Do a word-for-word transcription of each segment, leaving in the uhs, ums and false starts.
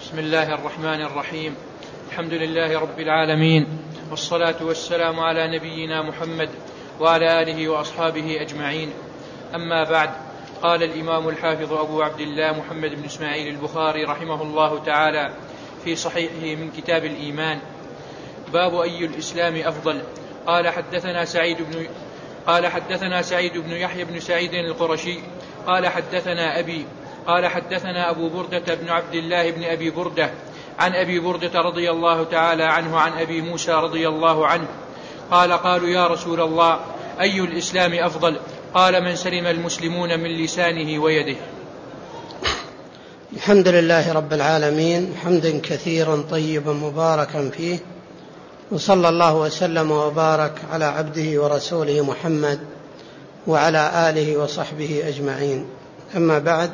بسم الله الرحمن الرحيم. الحمد لله رب العالمين، والصلاة والسلام على نبينا محمد وعلى آله وأصحابه أجمعين. أما بعد، قال الإمام الحافظ أبو عبد الله محمد بن إسماعيل البخاري رحمه الله تعالى في صحيحه من كتاب الإيمان: باب أي الإسلام أفضل. قال حدثنا سعيد بن قال حدثنا سعيد بن يحيى بن سعيد القرشي قال حدثنا أبي قال حدثنا أبو بردة بن عبد الله بن أبي بردة عن أبي بردة رضي الله تعالى عنه عن أبي موسى رضي الله عنه قال: قالوا يا رسول الله، أي الإسلام أفضل؟ قال: من سلم المسلمون من لسانه ويده. الحمد لله رب العالمين، حمدا كثيرا طيبا مباركا فيه، وصلى الله وسلم وبارك على عبده ورسوله محمد وعلى آله وصحبه أجمعين. أما بعد،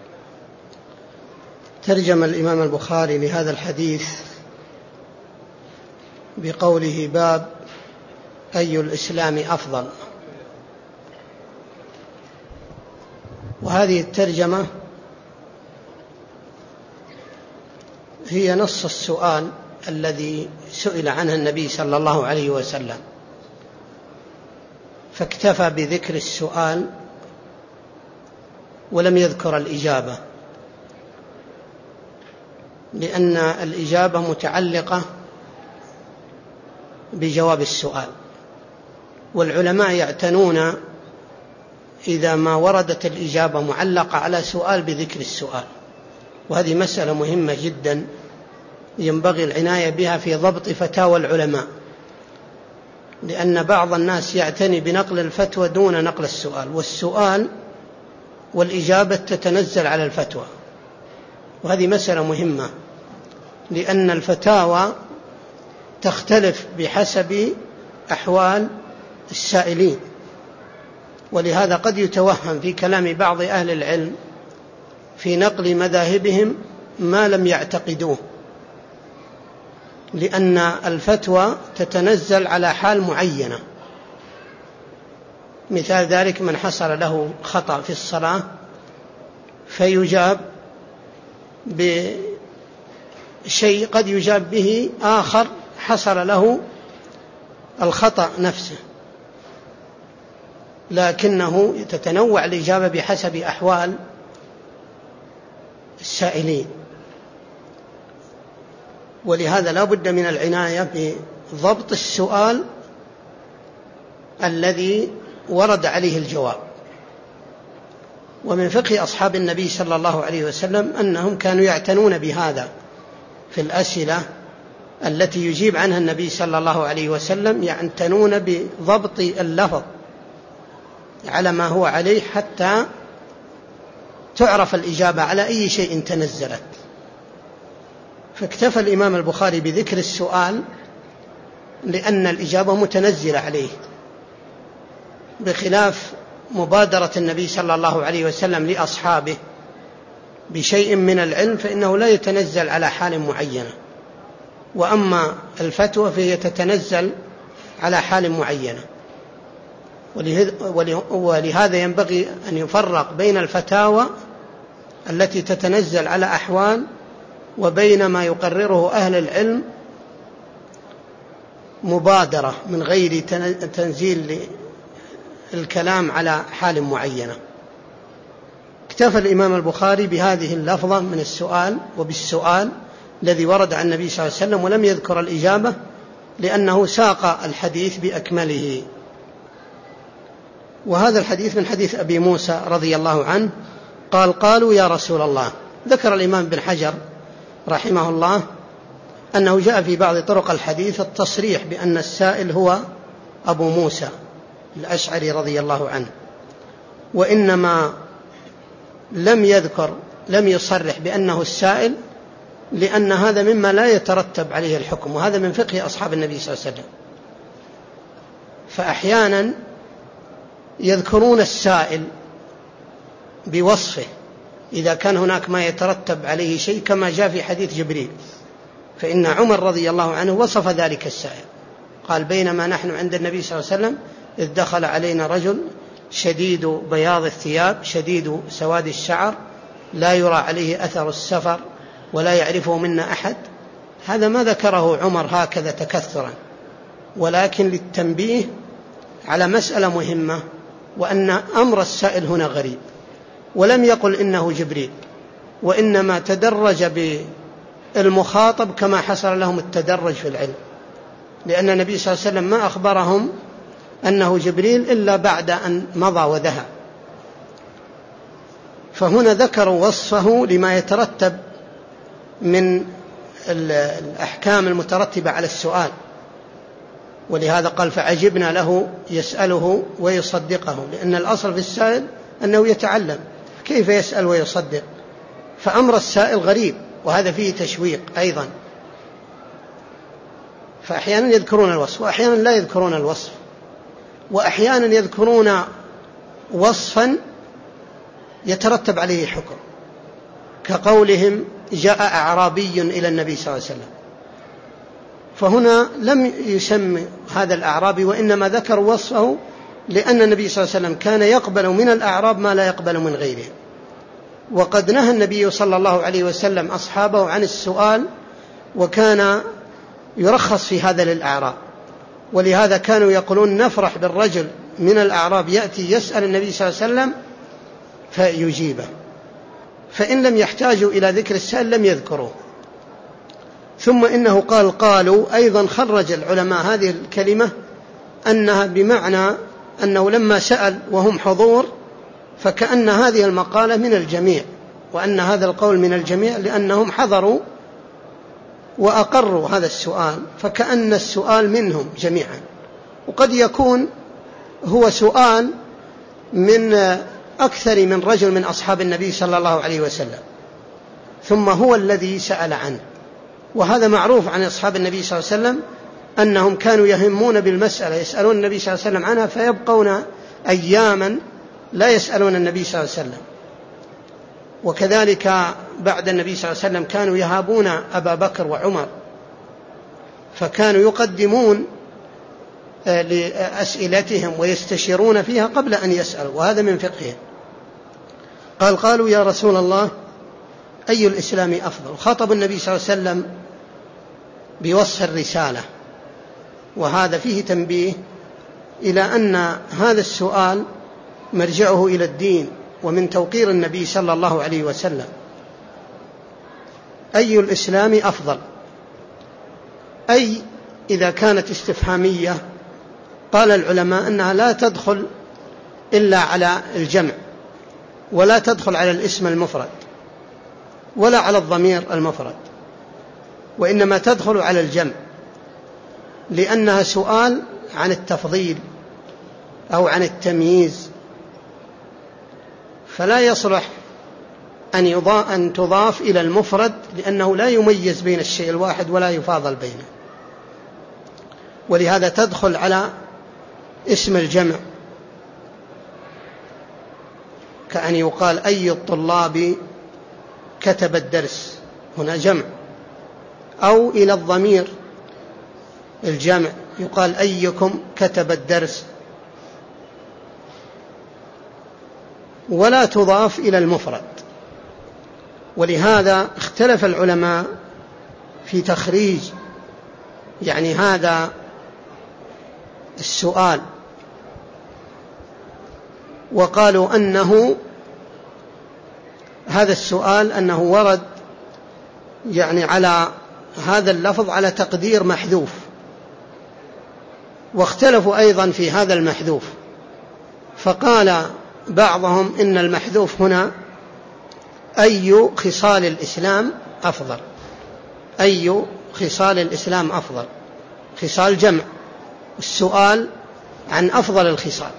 ترجم الإمام البخاري لهذا الحديث بقوله: باب أي الإسلام أفضل. وهذه الترجمة هي نص السؤال الذي سئل عنه النبي صلى الله عليه وسلم، فاكتفى بذكر السؤال ولم يذكر الإجابة، لأن الإجابة متعلقة بجواب السؤال، والعلماء يعتنون إذا ما وردت الإجابة معلقة على سؤال بذكر السؤال، وهذه مسألة مهمة جدا ينبغي العناية بها في ضبط فتاوى العلماء، لأن بعض الناس يعتني بنقل الفتوى دون نقل السؤال، والسؤال والإجابة تتنزل على الفتوى، وهذه مسألة مهمة، لأن الفتاوى تختلف بحسب أحوال السائلين، ولهذا قد يتوهم في كلام بعض أهل العلم في نقل مذاهبهم ما لم يعتقدوه، لأن الفتوى تتنزل على حال معينة. مثال ذلك: من حصل له خطأ في الصلاة فيجاب بشيء قد يجاب به آخر حصل له الخطأ نفسه، لكنه تتنوع الإجابة بحسب أحوال السائلين، ولهذا لا بد من العناية بضبط السؤال الذي ورد عليه الجواب. ومن فقه أصحاب النبي صلى الله عليه وسلم أنهم كانوا يعتنون بهذا في الأسئلة التي يجيب عنها النبي صلى الله عليه وسلم، يعتنون بضبط اللفظ على ما هو عليه حتى تعرف الإجابة على أي شيء تنزلت. فاكتفى الإمام البخاري بذكر السؤال لأن الإجابة متنزلة عليه، بخلاف مبادرة النبي صلى الله عليه وسلم لأصحابه بشيء من العلم فإنه لا يتنزل على حال معينة، وأما الفتوى فهي تتنزل على حال معينة. ولهذا ينبغي أن يفرق بين الفتاوى التي تتنزل على أحوال وبين ما يقرره أهل العلم مبادرة من غير تنزيل الكلام على حال معينة. اكتفى الإمام البخاري بهذه اللفظة من السؤال وبالسؤال الذي ورد عن النبي صلى الله عليه وسلم، ولم يذكر الإجابة لأنه ساق الحديث بأكمله. وهذا الحديث من حديث أبي موسى رضي الله عنه قال: قالوا يا رسول الله. ذكر الإمام بن حجر رحمه الله أنه جاء في بعض طرق الحديث التصريح بأن السائل هو أبو موسى الأشعري رضي الله عنه، وإنما لم يذكر لم يصرح بأنه السائل لأن هذا مما لا يترتب عليه الحكم، وهذا من فقه أصحاب النبي صلى الله عليه وسلم. فأحيانا يذكرون السائل بوصفه إذا كان هناك ما يترتب عليه شيء، كما جاء في حديث جبريل، فإن عمر رضي الله عنه وصف ذلك السائل، قال: بينما نحن عند النبي صلى الله عليه وسلم إذ دخل علينا رجل شديد بياض الثياب شديد سواد الشعر لا يرى عليه أثر السفر ولا يعرفه منا أحد، هذا ما ذكره عمر هكذا تكثرا، ولكن للتنبيه على مسألة مهمة، وأن أمر السائل هنا غريب، ولم يقل إنه جبريل، وإنما تدرج بالمخاطب كما حصل لهم التدرج في العلم، لأن النبي صلى الله عليه وسلم ما أخبرهم أنه جبريل إلا بعد أن مضى وذهب. فهنا ذكروا وصفه لما يترتب من الأحكام المترتبة على السؤال، ولهذا قال فعجبنا له يسأله ويصدقه، لأن الأصل في السائل أنه يتعلم، كيف يسأل ويصدق؟ فأمر السائل غريب، وهذا فيه تشويق أيضا. فأحيانا يذكرون الوصف وأحيانا لا يذكرون الوصف، وأحيانا يذكرون وصفا يترتب عليه حكم، كقولهم جاء أعرابي إلى النبي صلى الله عليه وسلم، فهنا لم يسمى هذا الأعرابي، وإنما ذكر وصفه لأن النبي صلى الله عليه وسلم كان يقبل من الأعراب ما لا يقبل من غيرهم، وقد نهى النبي صلى الله عليه وسلم أصحابه عن السؤال، وكان يرخص في هذا للأعراب، ولهذا كانوا يقولون نفرح بالرجل من الأعراب يأتي يسأل النبي صلى الله عليه وسلم فيجيبه، فإن لم يحتاجوا إلى ذكر السائل لم يذكروه. ثم إنه قال قالوا، أيضا خرج العلماء هذه الكلمة أنها بمعنى أنه لما سأل وهم حضور فكأن هذه المقالة من الجميع، وأن هذا القول من الجميع لأنهم حضروا وأقروا هذا السؤال، فكأن السؤال منهم جميعا. وقد يكون هو سؤال من أكثر من رجل من أصحاب النبي صلى الله عليه وسلم، ثم هو الذي سأل عنه، وهذا معروف عن أصحاب النبي صلى الله عليه وسلم أنهم كانوا يهمون بالمسألة، يسألون النبي صلى الله عليه وسلم عنها فيبقون أياما لا يسألون النبي صلى الله عليه وسلم. وكذلك بعد النبي صلى الله عليه وسلم كانوا يهابون أبا بكر وعمر، فكانوا يقدمون لأسئلتهم ويستشيرون فيها قبل أن يسألوا، وهذا من فقههم. قال قالوا يا رسول الله أي الإسلام أفضل؟ خاطب النبي صلى الله عليه وسلم بوصف الرسالة، وهذا فيه تنبيه إلى أن هذا السؤال مرجعه إلى الدين ومن توقير النبي صلى الله عليه وسلم. أي الإسلام أفضل؟ أي إذا كانت استفهامية قال العلماء أنها لا تدخل إلا على الجمع، ولا تدخل على الاسم المفرد ولا على الضمير المفرد، وإنما تدخل على الجمع، لأنها سؤال عن التفضيل أو عن التمييز، فلا يصلح أن, أن تضاف إلى المفرد، لأنه لا يميز بين الشيء الواحد ولا يفاضل بينه، ولهذا تدخل على اسم الجمع، كأن يقال أي الطلاب كتب الدرس، هنا جمع، أو إلى الضمير الجمع يقال أيكم كتب الدرس، ولا تضاف إلى المفرد. ولهذا اختلف العلماء في تخريج يعني هذا السؤال، وقالوا أنه هذا السؤال أنه ورد يعني على هذا اللفظ على تقدير محذوف، واختلفوا أيضا في هذا المحذوف، فقال بعضهم إن المحذوف هنا أي خصال الإسلام أفضل، أي خصال الإسلام أفضل، خصال جمع، السؤال عن أفضل الخصال.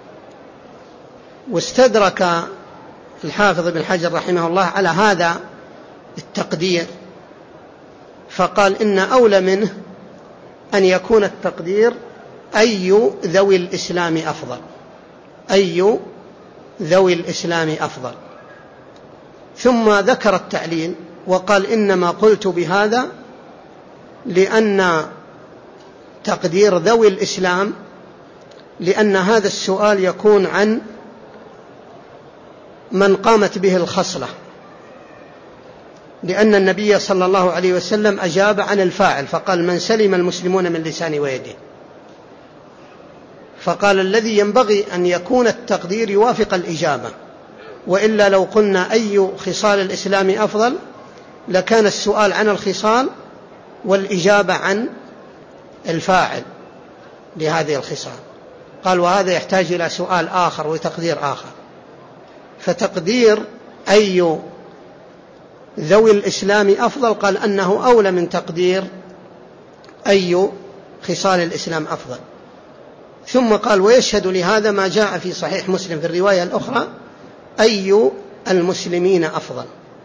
واستدرك الحافظ ابن حجر رحمه الله على هذا التقدير، فقال إن أولى منه أن يكون التقدير أي ذوي الإسلام أفضل، أي ذوي الإسلام أفضل. ثم ذكر التعليل وقال إنما قلت بهذا لأن تقدير ذوي الإسلام، لأن هذا السؤال يكون عن من قامت به الخصلة، لأن النبي صلى الله عليه وسلم أجاب عن الفاعل فقال من سلم المسلمون من لسانه ويده، فقال الذي ينبغي أن يكون التقدير يوافق الإجابة، وإلا لو قلنا أي خصال الإسلام أفضل لكان السؤال عن الخصال والإجابة عن الفاعل لهذه الخصال. قال وهذا يحتاج إلى سؤال آخر وتقدير آخر، فتقدير أي ذوي الإسلام أفضل قال أنه أولى من تقدير أي خصال الإسلام أفضل. ثم قال ويشهد لهذا ما جاء في صحيح مسلم في الرواية الأخرى أي المسلمين أفضل،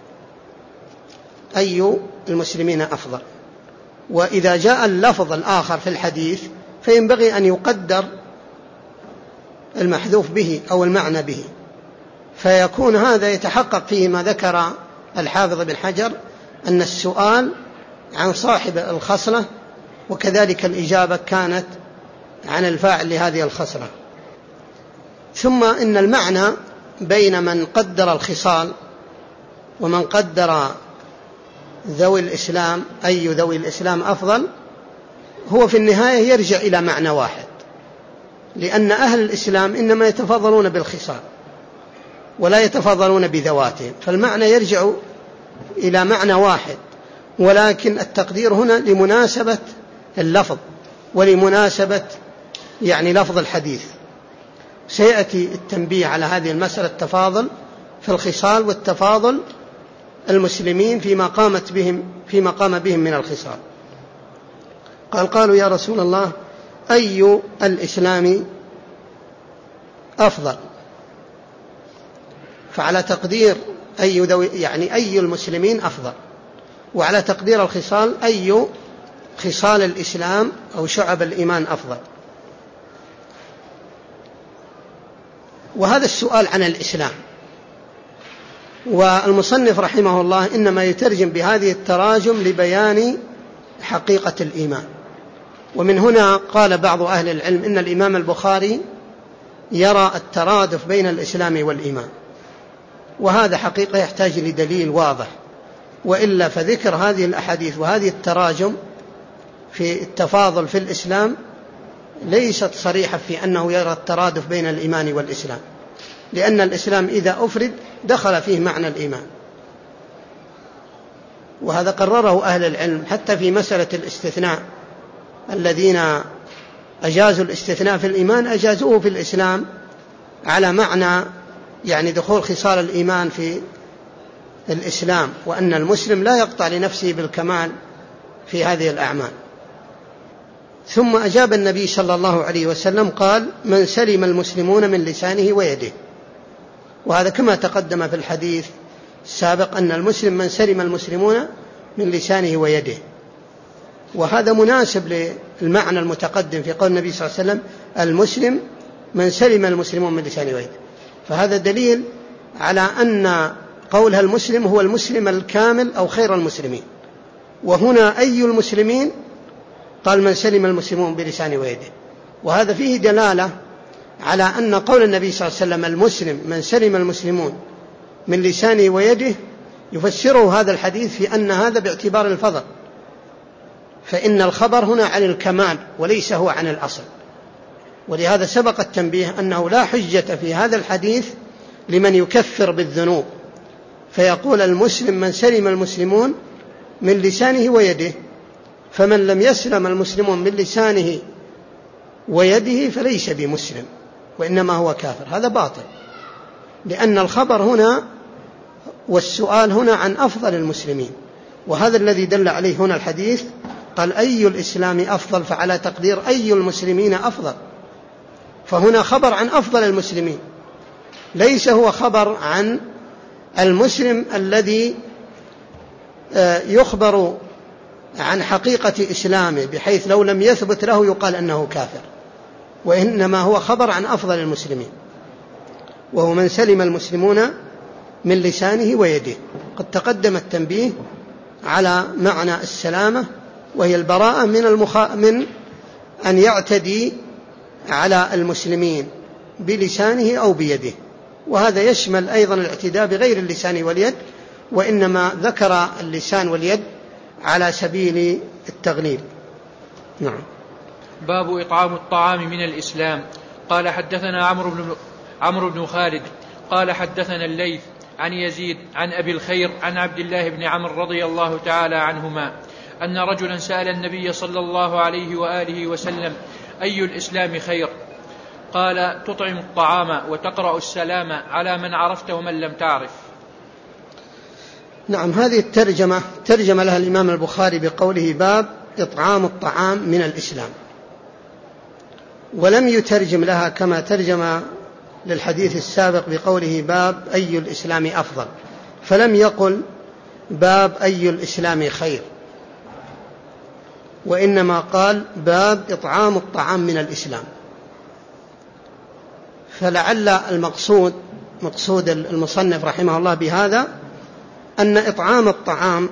أي المسلمين أفضل. وإذا جاء اللفظ الآخر في الحديث فينبغي أن يقدر المحذوف به أو المعنى به، فيكون هذا يتحقق فيه ما ذكر الحافظ بن حجر أن السؤال عن صاحب الخصلة وكذلك الإجابة كانت عن الفاعل لهذه الخصلة. ثم إن المعنى بين من قدر الخصال ومن قدر ذوي الإسلام أي ذوي الإسلام أفضل هو في النهاية يرجع إلى معنى واحد، لأن أهل الإسلام إنما يتفضلون بالخصال ولا يتفضلون بذواتهم، فالمعنى يرجع إلى معنى واحد، ولكن التقدير هنا لمناسبة اللفظ ولمناسبة يعني لفظ الحديث. سيأتي التنبيه على هذه المسألة التفاضل في الخصال والتفاضل المسلمين فيما قامت بهم فيما قام بهم من الخصال. قال قالوا يا رسول الله أي الإسلام أفضل، فعلى تقدير أي ذوي يعني أي المسلمين أفضل، وعلى تقدير الخصال أي خصال الإسلام أو شعب الإيمان أفضل. وهذا السؤال عن الإسلام، والمصنف رحمه الله إنما يترجم بهذه التراجم لبيان حقيقة الإيمان. ومن هنا قال بعض أهل العلم إن الإمام البخاري يرى الترادف بين الإسلام والإيمان، وهذا حقيقة يحتاج لدليل واضح، وإلا فذكر هذه الأحاديث وهذه التراجم في التفاضل في الإسلام ليست صريحة في أنه يرى الترادف بين الإيمان والإسلام، لأن الإسلام إذا أفرد دخل فيه معنى الإيمان، وهذا قرره أهل العلم حتى في مسألة الاستثناء. الذين أجازوا الاستثناء في الإيمان أجازوه في الإسلام على معنى يعني دخول خصال الإيمان في الإسلام، وأن المسلم لا يقطع لنفسه بالكمال في هذه الأعمال. ثم أجاب النبي صلى الله عليه وسلم قال من سلم المسلمون من لسانه ويده، وهذا كما تقدم في الحديث السابق أن المسلم من سلم المسلمون من لسانه ويده، وهذا مناسب للمعنى المتقدم في قول النبي صلى الله عليه وسلم المسلم من سلم المسلمون من لسانه ويده، فهذا دليل على أن قولها المسلم هو المسلم الكامل أو خير المسلمين. وهنا أي المسلمين قال من سلم المسلمون بلسانه ويده، وهذا فيه دلالة على أن قول النبي صلى الله عليه وسلم المسلم من سلم المسلمون من لسانه ويده يفسره هذا الحديث في أن هذا باعتبار الفضل، فإن الخبر هنا عن الكمال وليس هو عن الأصل. ولهذا سبق التنبيه أنه لا حجة في هذا الحديث لمن يكفر بالذنوب فيقول المسلم من سلم المسلمون من لسانه ويده، فمن لم يسلم المسلمون من لسانه ويده فليس بمسلم وإنما هو كافر. هذا باطل، لأن الخبر هنا والسؤال هنا عن أفضل المسلمين، وهذا الذي دل عليه هنا الحديث. قال أي الإسلام أفضل، فعلى تقدير أي المسلمين أفضل، فهنا خبر عن أفضل المسلمين، ليس هو خبر عن المسلم الذي يخبر عن حقيقة إسلامه بحيث لو لم يثبت له يقال أنه كافر، وإنما هو خبر عن أفضل المسلمين، وهو من سلم المسلمون من لسانه ويده. قد تقدم التنبيه على معنى السلامة، وهي البراءة من, المخ... من أن يعتدي على المسلمين بلسانه أو بيده، وهذا يشمل أيضا الاعتداء بغير اللسان واليد، وإنما ذكر اللسان واليد على سبيل التغليب. نعم. باب إطعام الطعام من الإسلام. قال حدثنا عمرو بن عمرو بن خالد قال حدثنا الليث عن يزيد عن أبي الخير عن عبد الله بن عمرو رضي الله تعالى عنهما أن رجلا سأل النبي صلى الله عليه وآله وسلم: أي الإسلام خير؟ قال: تطعم الطعام وتقرأ السلام على من عرفت ومن لم تعرف. نعم. هذه الترجمة ترجم لها الإمام البخاري بقوله: باب إطعام الطعام من الإسلام، ولم يترجم لها كما ترجم للحديث السابق بقوله: باب أي الإسلام أفضل، فلم يقل باب أي الإسلام خير، وإنما قال باب إطعام الطعام من الإسلام. فلعل المقصود مقصود المصنف رحمه الله بهذا أن إطعام الطعام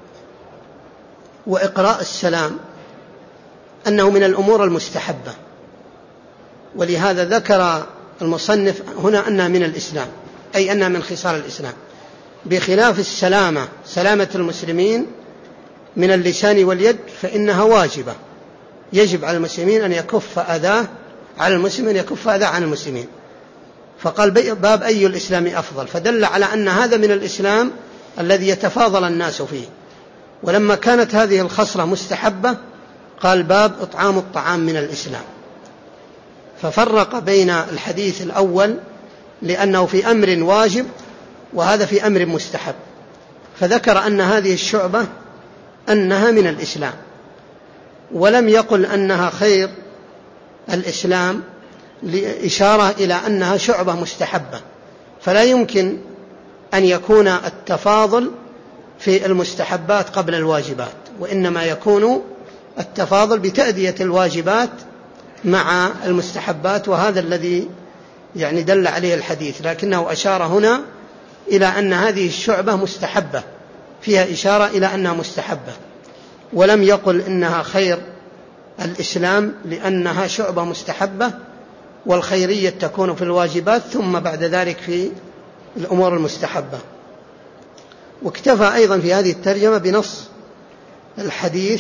وإقراء السلام أنه من الأمور المستحبة، ولهذا ذكر المصنف هنا أنها من الإسلام، أي أنها من خصال الإسلام، بخلاف السلامة، سلامة المسلمين من اللسان واليد، فإنها واجبة، يجب على المسلمين أن يكف أذاه على المسلم أن يكف أذاه عن المسلمين. فقال باب أي الإسلام أفضل، فدل على أن هذا من الإسلام الذي يتفاضل الناس فيه. ولما كانت هذه الخصلة مستحبة قال باب إطعام الطعام من الإسلام، ففرق بين الحديث الأول لأنه في أمر واجب وهذا في أمر مستحب، فذكر أن هذه الشعبة أنها من الإسلام، ولم يقل أنها خير الإسلام لإشارة إلى أنها شعبة مستحبة، فلا يمكن أن يكون التفاضل في المستحبات قبل الواجبات، وإنما يكون التفاضل بتأدية الواجبات مع المستحبات، وهذا الذي يعني دل عليه الحديث، لكنه أشار هنا إلى أن هذه الشعبة مستحبة، فيها إشارة إلى أنها مستحبة، ولم يقل إنها خير الإسلام لأنها شعبة مستحبة، والخيرية تكون في الواجبات ثم بعد ذلك في الأمور المستحبة. واكتفى أيضا في هذه الترجمة بنص الحديث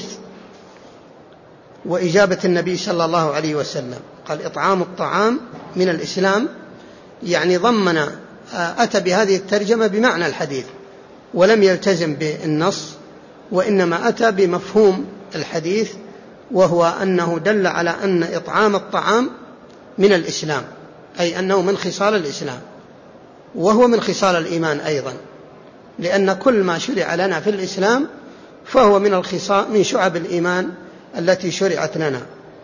وإجابة النبي صلى الله عليه وسلم، قال إطعام الطعام من الإسلام، يعني ضمن أتى بهذه الترجمة بمعنى الحديث ولم يلتزم بالنص، وإنما أتى بمفهوم الحديث، وهو أنه دل على أن إطعام الطعام من الإسلام، أي أنه من خصال الإسلام، وهو من خصال الإيمان أيضا، لأن كل ما شرع لنا في الإسلام فهو من الخصال من شعب الإيمان التي شرعت لنا.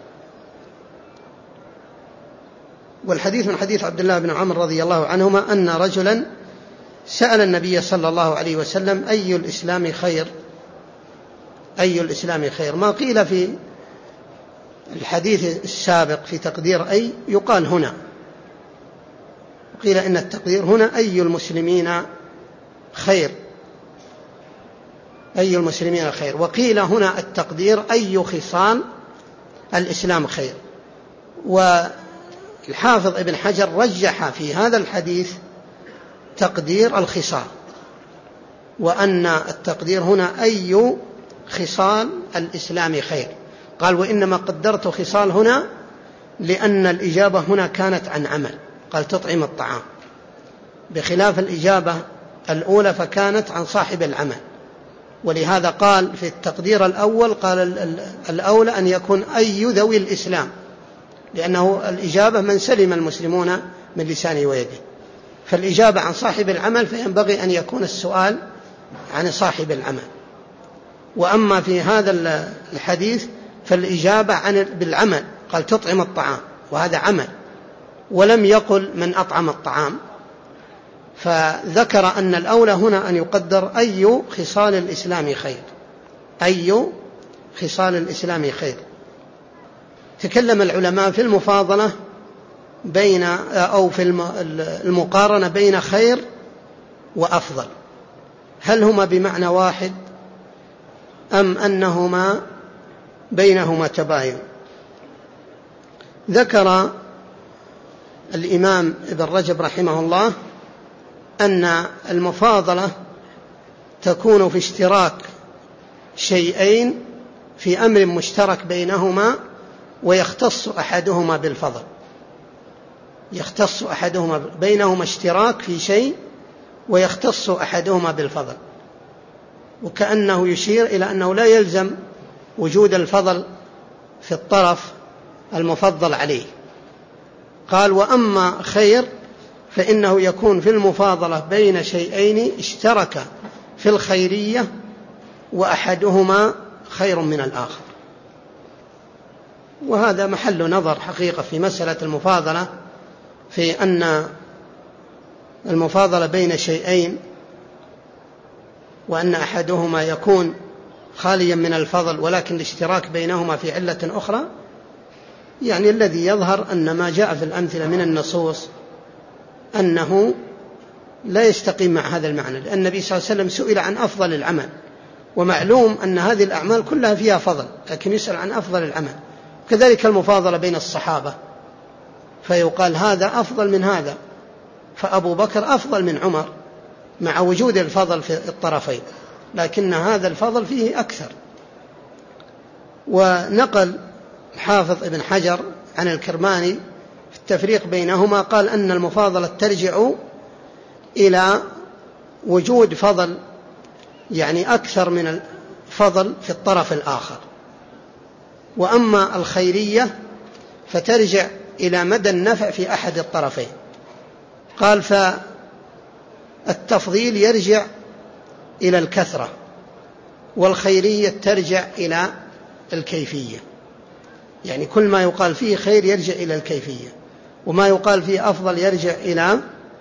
والحديث من حديث عبد الله بن عمرو رضي الله عنهما أن رجلا سأل النبي صلى الله عليه وسلم: أي الإسلام خير؟ أي الإسلام خير؟ ما قيل في الحديث السابق في تقدير أي يقال هنا، قيل إن التقدير هنا أي المسلمين خير، أي المسلمين خير، وقيل هنا التقدير أي خصال الإسلام خير. والحافظ ابن حجر رجح في هذا الحديث تقدير الخصال، وأن التقدير هنا أي خصال الإسلام خير، قال: وإنما قدرت خصال هنا لأن الإجابة هنا كانت عن عمل، قال تطعم الطعام، بخلاف الإجابة الأولى فكانت عن صاحب العمل، ولهذا قال في التقدير الأول قال الأولى أن يكون أي ذوي الإسلام، لأنه الإجابة من سلم المسلمون من لسانه ويده، فالإجابة عن صاحب العمل فينبغي أن يكون السؤال عن صاحب العمل. وأما في هذا الحديث فالإجابة عن بالعمل، قال تطعم الطعام، وهذا عمل، ولم يقل من أطعم الطعام، فذكر أن الأولى هنا أن يقدر أي خصال الإسلام خير، أي خصال الإسلام خير. تكلم العلماء في المفاضلة بين أو في المقارنة بين خير وأفضل، هل هما بمعنى واحد أم أنهما بينهما تباين؟ ذكر الإمام ابن رجب رحمه الله أن المفاضلة تكون في اشتراك شيئين في أمر مشترك بينهما ويختص أحدهما بالفضل، يختص أحدهما بينهما اشتراك في شيء ويختص أحدهما بالفضل، وكأنه يشير إلى أنه لا يلزم وجود الفضل في الطرف المفضل عليه. قال: وأما خير فإنه يكون في المفاضلة بين شيئين اشترك في الخيرية وأحدهما خير من الآخر. وهذا محل نظر حقيقة في مسألة المفاضلة، في أن المفاضلة بين شيئين وأن أحدهما يكون خاليا من الفضل ولكن الاشتراك بينهما في علة أخرى، يعني الذي يظهر أن ما جاء في الأمثلة من النصوص أنه لا يستقيم مع هذا المعنى، لأن النبي صلى الله عليه وسلم سئل عن أفضل العمل، ومعلوم أن هذه الأعمال كلها فيها فضل، لكن يسأل عن أفضل العمل. كذلك المفاضلة بين الصحابة، فيقال هذا أفضل من هذا، فأبو بكر أفضل من عمر مع وجود الفضل في الطرفين، لكن هذا الفضل فيه أكثر. ونقل حافظ ابن حجر عن الكرماني في التفريق بينهما، قال أن المفاضلة ترجع إلى وجود فضل، يعني أكثر من الفضل في الطرف الآخر. وأما الخيرية فترجع إلى مدى النفع في أحد الطرفين. قال: فالتفضيل يرجع إلى الكثرة، والخيرية ترجع إلى الكيفية، يعني كل ما يقال فيه خير يرجع إلى الكيفية، وما يقال فيه أفضل يرجع إلى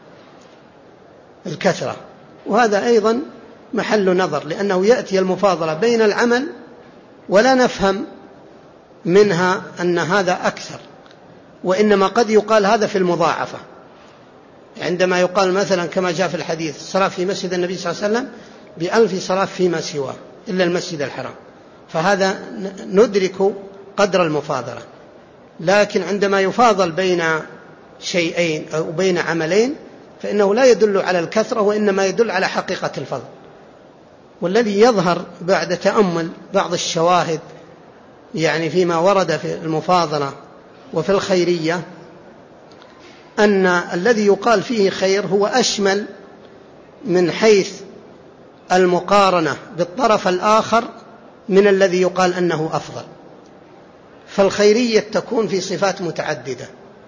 الكثرة. وهذا أيضا محل نظر، لأنه يأتي المفاضلة بين العمل ولا نفهم منها أن هذا أكثر، وإنما قد يقال هذا في المضاعفة، عندما يقال مثلا كما جاء في الحديث: الصلاة في مسجد النبي صلى الله عليه وسلم بألف صلاة فيما سواه إلا المسجد الحرام، فهذا ندرك قدر المفاضلة. لكن عندما يفاضل بين شيئين أو بين عملين فإنه لا يدل على الكثرة، وإنما يدل على حقيقة الفضل. والذي يظهر بعد تأمل بعض الشواهد يعني فيما ورد في المفاضلة وفي الخيرية، أن الذي يقال فيه خير هو أشمل من حيث المقارنة بالطرف الآخر من الذي يقال أنه أفضل. فالخيرية تكون في صفات متعددة،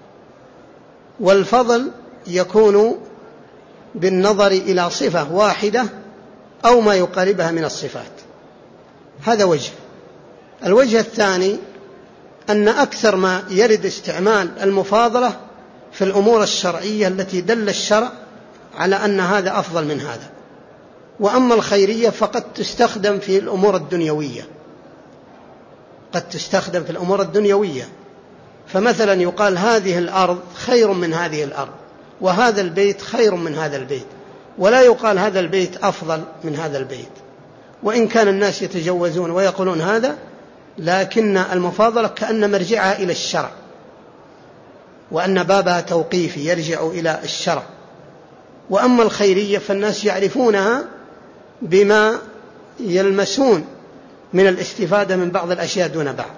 والفضل يكون بالنظر إلى صفة واحدة أو ما يقاربها من الصفات. هذا وجه. الوجه الثاني أن أكثر ما يرد استعمال المفاضلة في الأمور الشرعية التي دل الشرع على أن هذا أفضل من هذا. وأما الخيرية فقد تستخدم في الأمور الدنيوية، قد تستخدم في الأمور الدنيوية، فمثلا يقال هذه الأرض خير من هذه الأرض، وهذا البيت خير من هذا البيت، ولا يقال هذا البيت أفضل من هذا البيت، وإن كان الناس يتجوزون ويقولون هذا، لكن المفاضلة كأن مرجعها إلى الشرع، وأن بابها توقيفي يرجع إلى الشرع. وأما الخيرية فالناس يعرفونها بما يلمسون من الاستفادة من بعض الأشياء دون بعض.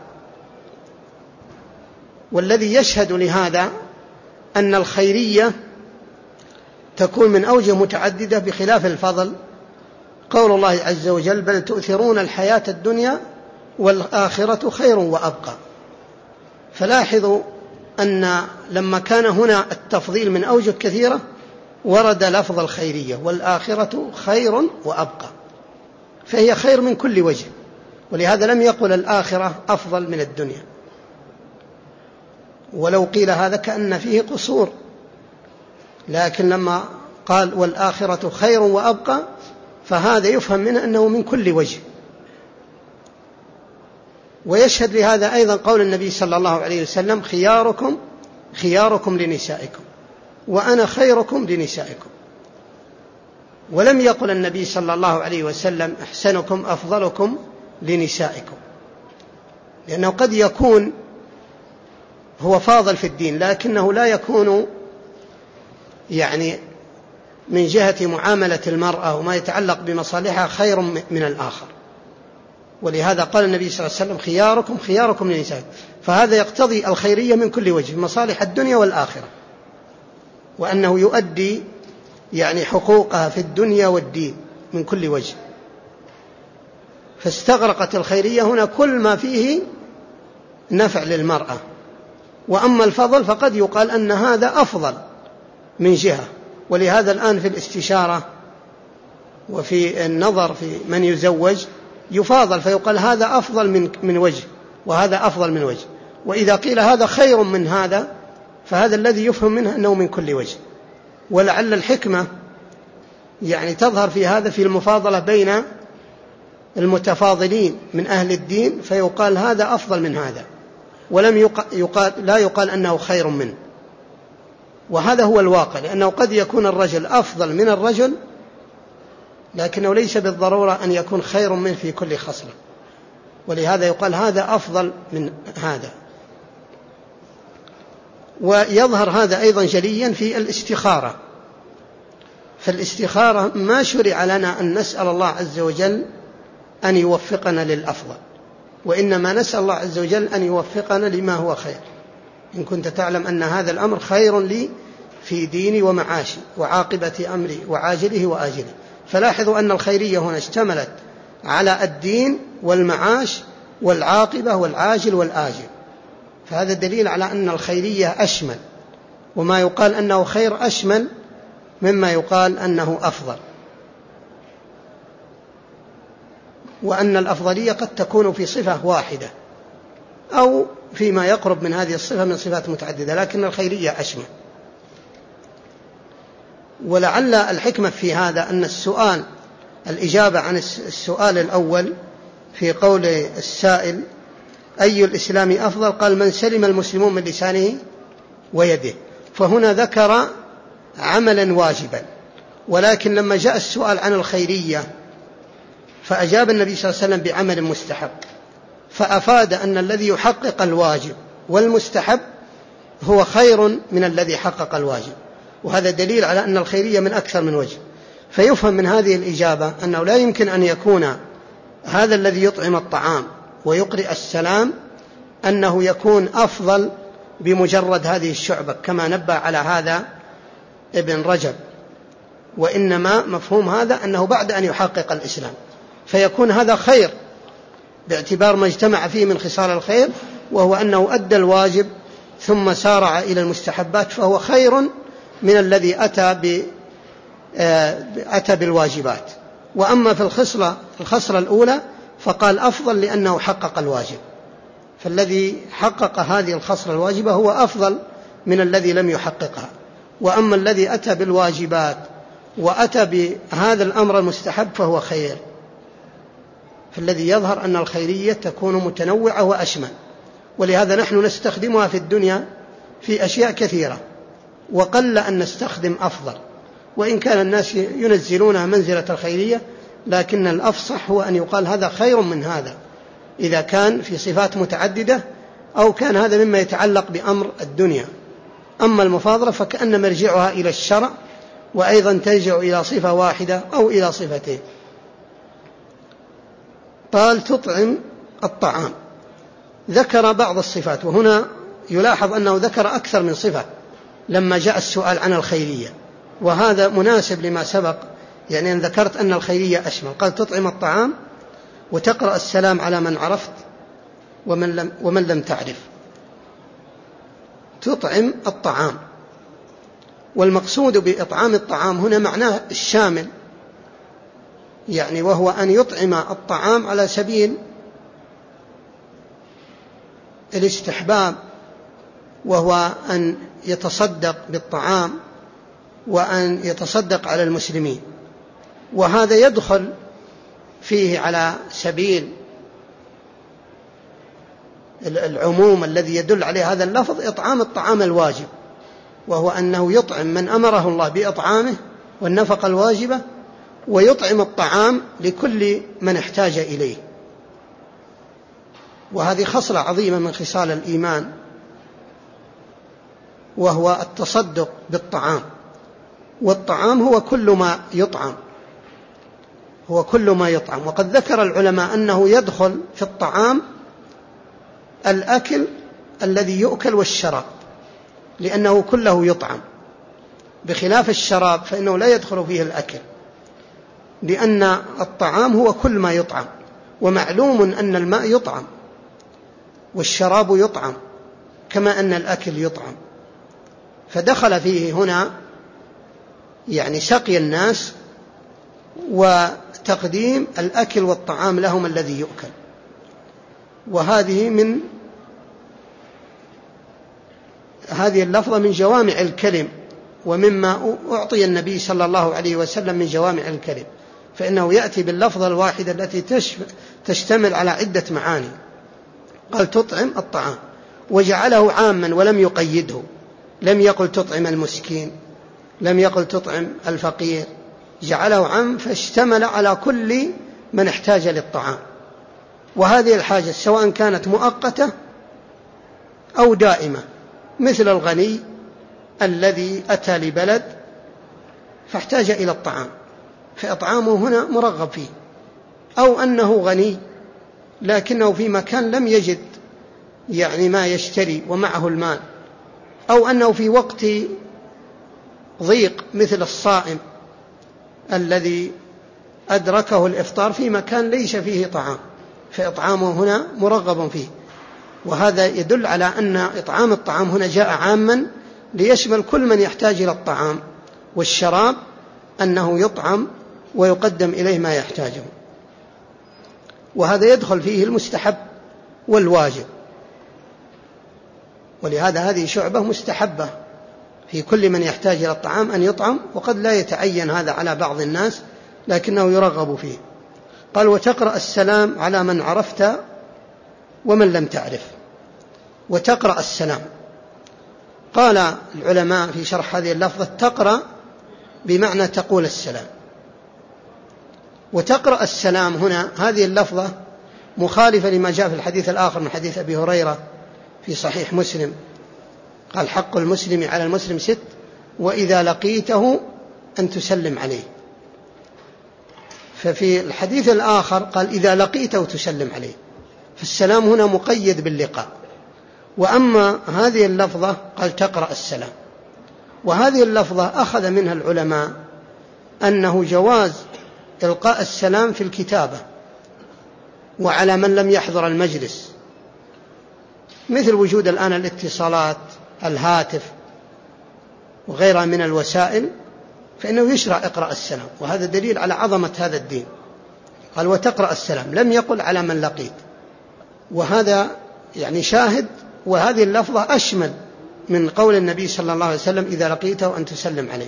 والذي يشهد لهذا أن الخيرية تكون من أوجه متعددة بخلاف الفضل قول الله عز وجل: بل تؤثرون الحياة الدنيا والآخرة خير وأبقى. فلاحظوا أن لما كان هنا التفضيل من أوجه كثيرة ورد لفظ الخيرية والآخرة خير وأبقى، فهي خير من كل وجه، ولهذا لم يقل الآخرة أفضل من الدنيا. ولو قيل هذا كأن فيه قصور، لكن لما قال والآخرة خير وأبقى فهذا يفهم منه أنه من كل وجه. ويشهد لهذا أيضا قول النبي صلى الله عليه وسلم: خياركم خياركم لنسائكم وأنا خيركم لنسائكم. ولم يقل النبي صلى الله عليه وسلم: أحسنكم أفضلكم لنسائكم، لأنه قد يكون هو فاضل في الدين لكنه لا يكون يعني من جهة معاملة المرأة وما يتعلق بمصالحها خير من الآخر. ولهذا قال النبي صلى الله عليه وسلم خياركم خياركم للنساء، فهذا يقتضي الخيرية من كل وجه، مصالح الدنيا والآخرة، وأنه يؤدي يعني حقوقها في الدنيا والدين من كل وجه. فاستغرقت الخيرية هنا كل ما فيه نفع للمرأة. وأما الفضل فقد يقال أن هذا أفضل من جهة، ولهذا الآن في الاستشارة وفي النظر في من يزوج يفاضل، فيقال هذا أفضل من من وجه وهذا أفضل من وجه. وإذا قيل هذا خير من هذا فهذا الذي يفهم منه أنه من كل وجه. ولعل الحكمة يعني تظهر في هذا في المفاضلة بين المتفاضلين من أهل الدين، فيقال هذا أفضل من هذا، ولم يقال لا يقال أنه خير منه. وهذا هو الواقع، لأنه قد يكون الرجل أفضل من الرجل لكنه ليس بالضرورة أن يكون خير منه في كل خصلة، ولهذا يقال هذا أفضل من هذا. ويظهر هذا أيضا جليا في الاستخارة. فالاستخارة ما شرع لنا أن نسأل الله عز وجل أن يوفقنا للأفضل، وإنما نسأل الله عز وجل أن يوفقنا لما هو خير. إن كنت تعلم أن هذا الأمر خير لي في ديني ومعاشي وعاقبة أمري وعاجله وآجله. فلاحظوا أن الخيرية هنا اشتملت على الدين والمعاش والعاقبة والعاجل والآجل، فهذا دليل على أن الخيرية أشمل، وما يقال أنه خير أشمل مما يقال أنه أفضل. وأن الأفضلية قد تكون في صفة واحدة أو فيما يقرب من هذه الصفة من صفات متعددة، لكن الخيرية أشمل. ولعل الحكمة في هذا أن السؤال الإجابة عن السؤال الأول في قول السائل أي الإسلام أفضل، قال من سلم المسلمون من لسانه ويده، فهنا ذكر عملا واجبا. ولكن لما جاء السؤال عن الخيرية فأجاب النبي صلى الله عليه وسلم بعمل مستحب، فأفاد أن الذي يحقق الواجب والمستحب هو خير من الذي حقق الواجب، وهذا دليل على أن الخيرية من أكثر من وجه. فيفهم من هذه الإجابة أنه لا يمكن أن يكون هذا الذي يطعم الطعام ويقرئ السلام أنه يكون أفضل بمجرد هذه الشعبة كما نبه على هذا ابن رجب، وإنما مفهوم هذا أنه بعد أن يحقق الإسلام، فيكون هذا خير باعتبار ما اجتمع فيه من خصال الخير، وهو أنه أدى الواجب ثم سارع إلى المستحبات، فهو خير من الذي أتى ب أتى بالواجبات. وأما في الخصلة الخصلة الأولى فقال أفضل لأنه حقق الواجب، فالذي حقق هذه الخصلة الواجبة هو أفضل من الذي لم يحققها. وأما الذي أتى بالواجبات وأتى بهذا الأمر المستحب فهو خير. فالذي يظهر أن الخيرية تكون متنوعة وأشمل، ولهذا نحن نستخدمها في الدنيا في أشياء كثيرة، وقل أن نستخدم أفضل، وإن كان الناس ينزلونها منزلة الخيرية، لكن الأفصح هو أن يقال هذا خير من هذا إذا كان في صفات متعددة أو كان هذا مما يتعلق بأمر الدنيا. أما المفاضلة فكأن مرجعها إلى الشرع، وأيضا ترجع إلى صفة واحدة أو إلى صفتين. قال تطعم الطعام، ذكر بعض الصفات، وهنا يلاحظ أنه ذكر أكثر من صفة لما جاء السؤال عن الخيرية، وهذا مناسب لما سبق، يعني أن ذكرت أن الخيرية أشمل. قال تطعم الطعام وتقرأ السلام على من عرفت ومن لم, ومن لم تعرف. تطعم الطعام، والمقصود بإطعام الطعام هنا معناه الشامل، يعني وهو أن يطعم الطعام على سبيل الاستحباب، وهو أن يتصدق بالطعام وأن يتصدق على المسلمين، وهذا يدخل فيه على سبيل العموم الذي يدل عليه هذا اللفظ إطعام الطعام الواجب، وهو أنه يطعم من أمره الله بإطعامه والنفقة الواجبة، ويطعم الطعام لكل من احتاج إليه. وهذه خصلة عظيمة من خصال الإيمان، وهو التصدق بالطعام. والطعام هو كل ما يطعم، هو كل ما يطعم. وقد ذكر العلماء أنه يدخل في الطعام الأكل الذي يؤكل والشراب، لأنه كله يطعم، بخلاف الشراب فإنه لا يدخل فيه الأكل، لأن الطعام هو كل ما يطعم، ومعلوم أن الماء يطعم والشراب يطعم كما أن الأكل يطعم، فدخل فيه هنا يعني سقي الناس وتقديم الأكل والطعام لهم الذي يؤكل. وهذه من هذه اللفظة من جوامع الكلم، ومما أعطي النبي صلى الله عليه وسلم من جوامع الكلم، فإنه يأتي باللفظة الواحدة التي تشتمل على عدة معاني. قال تطعم الطعام، وجعله عاما ولم يقيده، لم يقل تطعم المسكين، لم يقل تطعم الفقير، جعله عام فاشتمل على كل من احتاج للطعام. وهذه الحاجة سواء كانت مؤقتة أو دائمة، مثل الغني الذي أتى لبلد فاحتاج إلى الطعام فإطعامه هنا مرغب فيه، أو أنه غني لكنه في مكان لم يجد يعني ما يشتري ومعه المال، أو أنه في وقت ضيق مثل الصائم الذي أدركه الإفطار في مكان ليس فيه طعام فإطعامه هنا مرغب فيه. وهذا يدل على أن إطعام الطعام هنا جاء عاما ليشمل كل من يحتاج إلى الطعام والشراب، أنه يطعم ويقدم إليه ما يحتاجه. وهذا يدخل فيه المستحب والواجب، ولهذا هذه شعبة مستحبة في كل من يحتاج إلى الطعام أن يطعم، وقد لا يتعين هذا على بعض الناس لكنه يرغب فيه. قال وتقرأ السلام على من عرفت ومن لم تعرف. وتقرأ السلام، قال العلماء في شرح هذه اللفظة تقرأ بمعنى تقول السلام. وتقرأ السلام هنا هذه اللفظة مخالفة لما جاء في الحديث الآخر من حديث أبي هريرة في صحيح مسلم، قال حق المسلم على المسلم ست، وإذا لقيته أن تسلم عليه. ففي الحديث الآخر قال إذا لقيته تسلم عليه، فالسلام هنا مقيد باللقاء. وأما هذه اللفظة قال تقرأ السلام، وهذه اللفظة أخذ منها العلماء أنه جواز إلقاء السلام في الكتابة وعلى من لم يحضر المجلس، مثل وجود الآن الاتصالات الهاتف وغيرها من الوسائل، فإنه يشرع إقراء السلام، وهذا دليل على عظمة هذا الدين. قال وتقرأ السلام، لم يقل على من لقيت، وهذا يعني شاهد. وهذه اللفظة أشمل من قول النبي صلى الله عليه وسلم إذا لقيته أن تسلم عليه.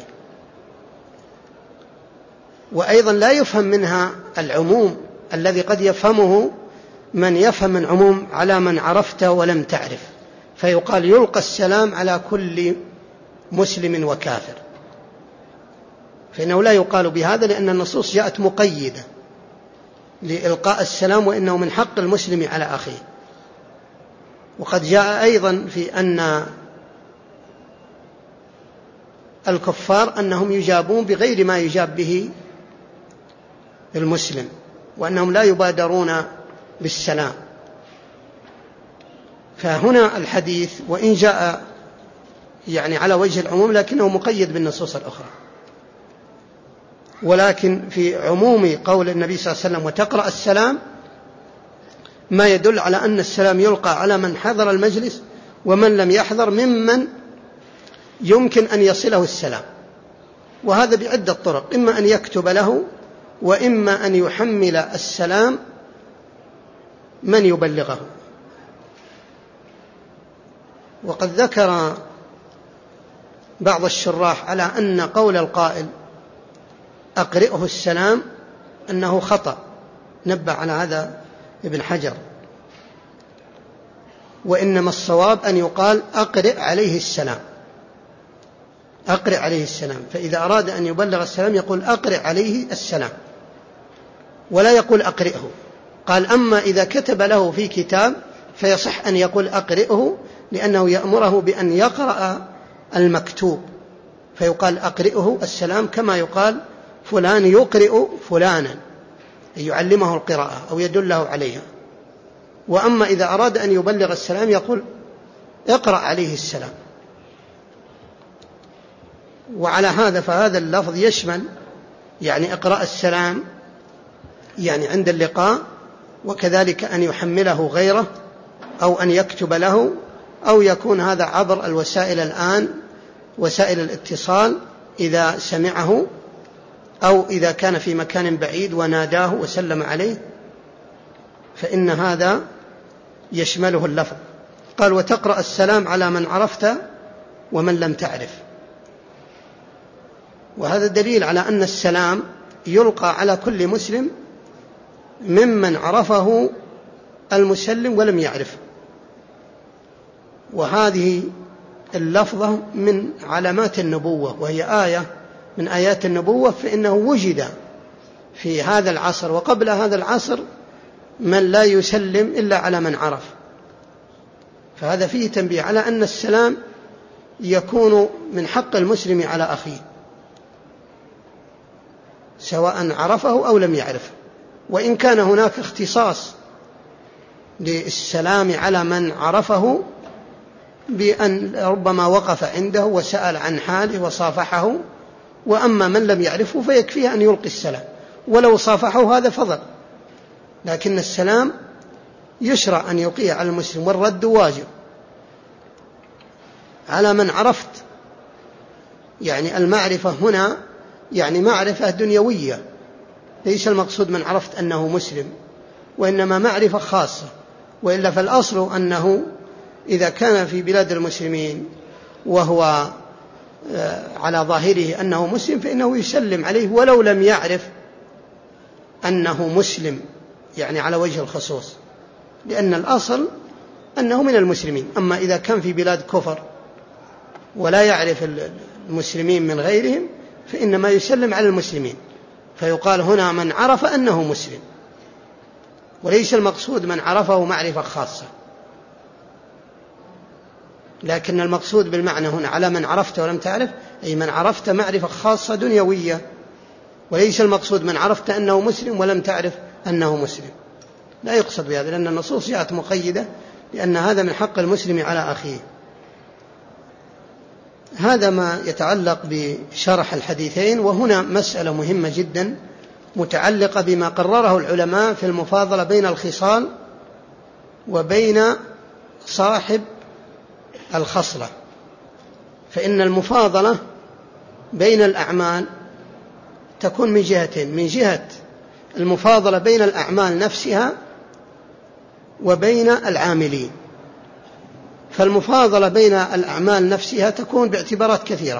وأيضا لا يفهم منها العموم الذي قد يفهمه من يفهم من عموم على من عرفت ولم تعرف، فيقال يلقى السلام على كل مسلم وكافر، فإنه لا يقال بهذا لأن النصوص جاءت مقيدة لإلقاء السلام، وإنه من حق المسلم على أخيه. وقد جاء أيضا في أن الكفار أنهم يجابون بغير ما يجاب به المسلم، وأنهم لا يبادرون بالسلام. فهنا الحديث وإن جاء يعني على وجه العموم لكنه مقيد بالنصوص الأخرى. ولكن في عموم قول النبي صلى الله عليه وسلم وتقرأ السلام ما يدل على أن السلام يلقى على من حضر المجلس ومن لم يحضر ممن يمكن أن يصله السلام، وهذا بعدة طرق، إما أن يكتب له، وإما أن يحمل السلام من يبلغه. وقد ذكر بعض الشراح على أن قول القائل أقرئه السلام أنه خطأ، نبه على هذا ابن حجر، وإنما الصواب أن يقال أقرئ عليه السلام، أقرئ عليه السلام. فإذا أراد أن يبلغ السلام يقول أقرئ عليه السلام ولا يقول أقرئه. قال أما إذا كتب له في كتاب فيصح أن يقول أقرئه، لأنه يأمره بأن يقرأ المكتوب فيقال أقرئه السلام كما يقال فلان يقرئ فلانا، يعلمه القراءة أو يدله عليها. وأما إذا أراد أن يبلغ السلام يقول اقرأ عليه السلام. وعلى هذا فهذا اللفظ يشمل يعني إقراء السلام يعني عند اللقاء، وكذلك أن يحمله غيره أو أن يكتب له، أو يكون هذا عبر الوسائل الآن وسائل الاتصال إذا سمعه، أو إذا كان في مكان بعيد وناداه وسلم عليه، فإن هذا يشمله اللفظ. قال وتقرأ السلام على من عرفت ومن لم تعرف. وهذا دليل على أن السلام يلقى على كل مسلم ممن عرفه المسلم ولم يعرفه. وهذه اللفظة من علامات النبوة، وهي آية من آيات النبوة، فإنه وجد في هذا العصر وقبل هذا العصر من لا يسلم إلا على من عرف. فهذا فيه تنبيه على أن السلام يكون من حق المسلم على أخيه سواء عرفه أو لم يعرفه. وإن كان هناك اختصاص للسلام على من عرفه بأن ربما وقف عنده وسأل عن حاله وصافحه، وأما من لم يعرفه فيكفيه أن يلقي السلام، ولو صافحه هذا فضل. لكن السلام يشرع أن يلقيه على المسلم، والرد واجب على من عرفت. يعني المعرفة هنا يعني معرفة دنيوية، ليس المقصود من عرفت أنه مسلم، وإنما معرفة خاصة. وإلا فالأصل أنه إذا كان في بلاد المسلمين وهو على ظاهره أنه مسلم فإنه يسلم عليه ولو لم يعرف أنه مسلم، يعني على وجه الخصوص، لأن الأصل أنه من المسلمين. أما إذا كان في بلاد كفر ولا يعرف المسلمين من غيرهم فإنما يسلم على المسلمين، فيقال هنا من عرف أنه مسلم، وليس المقصود من عرفه معرفة خاصة. لكن المقصود بالمعنى هنا على من عرفت ولم تعرف، أي من عرفت معرفة خاصة دنيوية، وليس المقصود من عرفت أنه مسلم ولم تعرف أنه مسلم. لا يقصد بهذا، لأن النصوص جاءت مقيدة، لأن هذا من حق المسلم على أخيه. هذا ما يتعلق بشرح الحديثين. وهنا مسألة مهمة جدا متعلقة بما قرره العلماء في المفاضلة بين الخصال وبين صاحب الخصلة. فإن المفاضلة بين الأعمال تكون من جهتين: من جهة المفاضلة بين الأعمال نفسها وبين العاملين. فالمفاضلة بين الأعمال نفسها تكون باعتبارات كثيرة،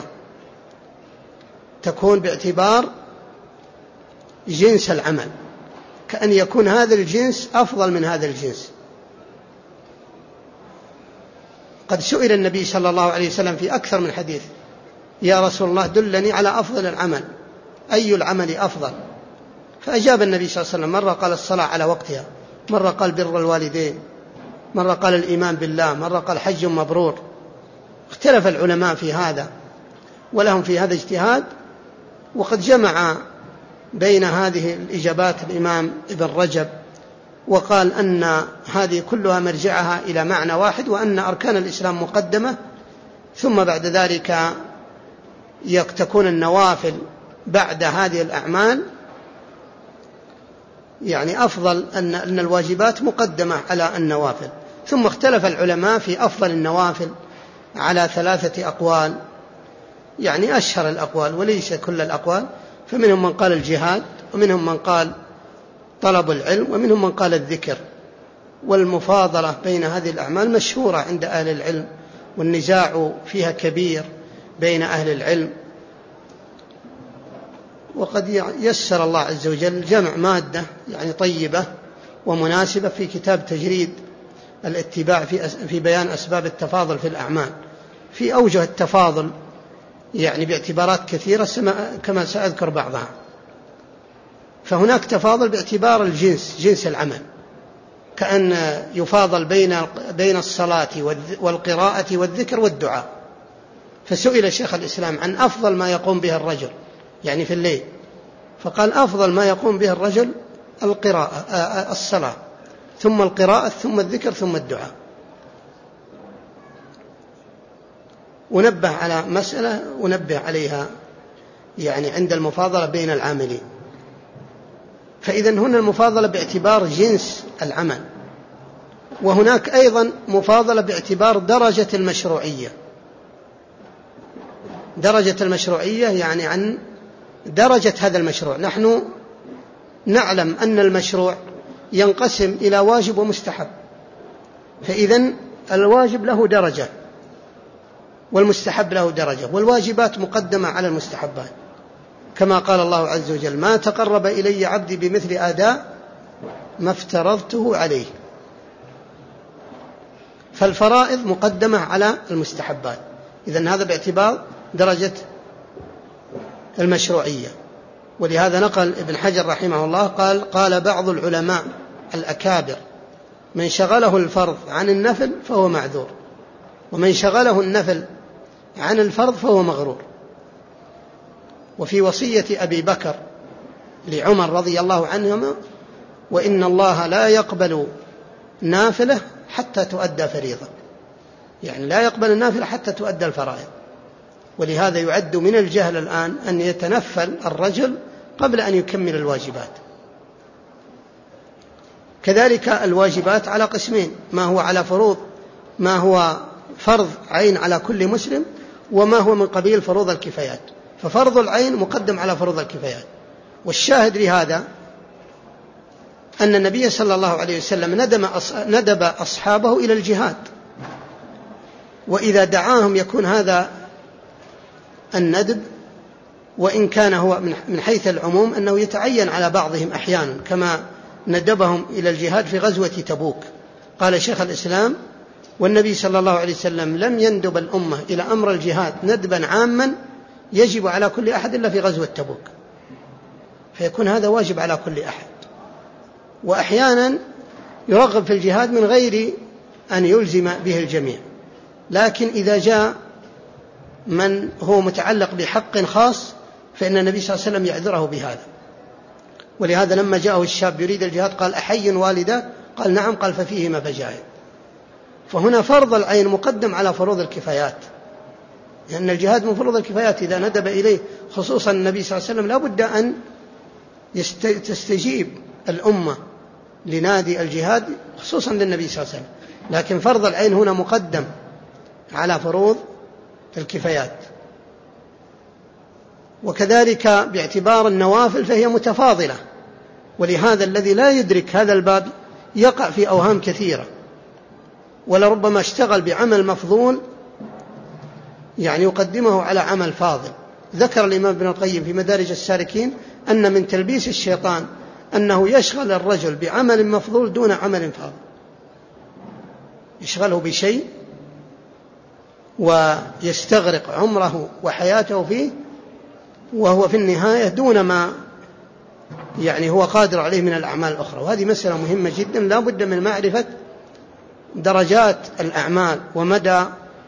تكون باعتبار جنس العمل، كأن يكون هذا الجنس أفضل من هذا الجنس. قد سئل النبي صلى الله عليه وسلم في أكثر من حديث: يا رسول الله دلني على أفضل العمل، أي العمل أفضل؟ فأجاب النبي صلى الله عليه وسلم: مرة قال الصلاة على وقتها، مرة قال بر الوالدين، مرة قال الإيمان بالله، مرة قال حج مبرور. اختلف العلماء في هذا ولهم في هذا اجتهاد، وقد جمع بين هذه الإجابات الإمام ابن رجب، وقال أن هذه كلها مرجعها إلى معنى واحد، وأن أركان الإسلام مقدمة، ثم بعد ذلك تكون النوافل بعد هذه الأعمال، يعني أفضل أن أن الواجبات مقدمة على النوافل. ثم اختلف العلماء في أفضل النوافل على ثلاثة أقوال، يعني أشهر الأقوال وليس كل الأقوال. فمنهم من قال الجهاد، ومنهم من قال طلب العلم، ومنهم من قال الذكر. والمفاضلة بين هذه الأعمال مشهورة عند أهل العلم، والنزاع فيها كبير بين أهل العلم. وقد يسر الله عز وجل جمع مادة يعني طيبة ومناسبة في كتاب تجريد الاتباع في في بيان أسباب التفاضل في الأعمال، في أوجه التفاضل يعني باعتبارات كثيرة كما سأذكر بعضها. فهناك تفاضل باعتبار الجنس، جنس العمل، كأن يفاضل بين بين الصلاة والقراءة والذكر والدعاء. فسئل شيخ الإسلام عن أفضل ما يقوم به الرجل يعني في الليل، فقال أفضل ما يقوم به الرجل القراءة الصلاة، ثم القراءة، ثم الذكر، ثم الدعاء. ونبه على مسألة ونبه عليها يعني عند المفاضلة بين العاملين. فإذا هنا المفاضلة باعتبار جنس العمل، وهناك أيضا مفاضلة باعتبار درجة المشروعية. درجة المشروعية يعني عن درجة هذا المشروع. نحن نعلم أن المشروع ينقسم إلى واجب ومستحب، فإذا الواجب له درجة والمستحب له درجة، والواجبات مقدمة على المستحبات، كما قال الله عز وجل: ما تقرب إلي عبدي بمثل آداء ما افترضته عليه. فالفرائض مقدمة على المستحبات، إذن هذا باعتبار درجة المشروعية. ولهذا نقل ابن حجر رحمه الله قال: قال بعض العلماء الأكابر: من شغله الفرض عن النفل فهو معذور، ومن شغله النفل عن الفرض فهو مغرور. وفي وصية أبي بكر لعمر رضي الله عنهما: وإن الله لا يقبل نافلة حتى تؤدى فريضة، يعني لا يقبل النافلة حتى تؤدى الفرائض. ولهذا يعد من الجهل الآن أن يتنفل الرجل قبل أن يكمل الواجبات. كذلك الواجبات على قسمين: ما هو على فروض، ما هو فرض عين على كل مسلم، وما هو من قبيل فروض الكفايات. ففرض العين مقدم على فروض الكفايات. والشاهد لهذا أن النبي صلى الله عليه وسلم ندب أصحابه إلى الجهاد، وإذا دعاهم يكون هذا الندب، وإن كان هو من حيث العموم أنه يتعين على بعضهم أحيانا، كما ندبهم إلى الجهاد في غزوة تبوك. قال شيخ الإسلام: والنبي صلى الله عليه وسلم لم يندب الأمة إلى أمر الجهاد ندبا عاما يجب على كل أحد إلا في غزوة تبوك، فيكون هذا واجب على كل أحد. وأحيانا يرغب في الجهاد من غير أن يلزم به الجميع، لكن إذا جاء من هو متعلق بحق خاص فإن النبي صلى الله عليه وسلم يعذره بهذا. ولهذا لما جاءه الشاب يريد الجهاد قال: أحي والده؟ قال: نعم. قال: ففيهما فجاهد. فهنا فرض العين مقدم على فروض الكفايات، لأن الجهاد من فروض الكفايات. إذا ندب إليه خصوصا النبي صلى الله عليه وسلم لا بد أن تستجيب الأمة لنادي الجهاد خصوصا للنبي صلى الله عليه وسلم، لكن فرض العين هنا مقدم على فروض الكفايات. وكذلك باعتبار النوافل فهي متفاضلة، ولهذا الذي لا يدرك هذا الباب يقع في أوهام كثيرة، ولربما اشتغل بعمل مفضول يعني يقدمه على عمل فاضل. ذكر الإمام ابن القيم في مدارج السالكين أن من تلبيس الشيطان أنه يشغل الرجل بعمل مفضول دون عمل فاضل، يشغله بشيء ويستغرق عمره وحياته فيه، وهو في النهاية دون ما يعني هو قادر عليه من الأعمال الأخرى. وهذه مسألة مهمة جدا، لا بد من معرفة درجات الأعمال ومدى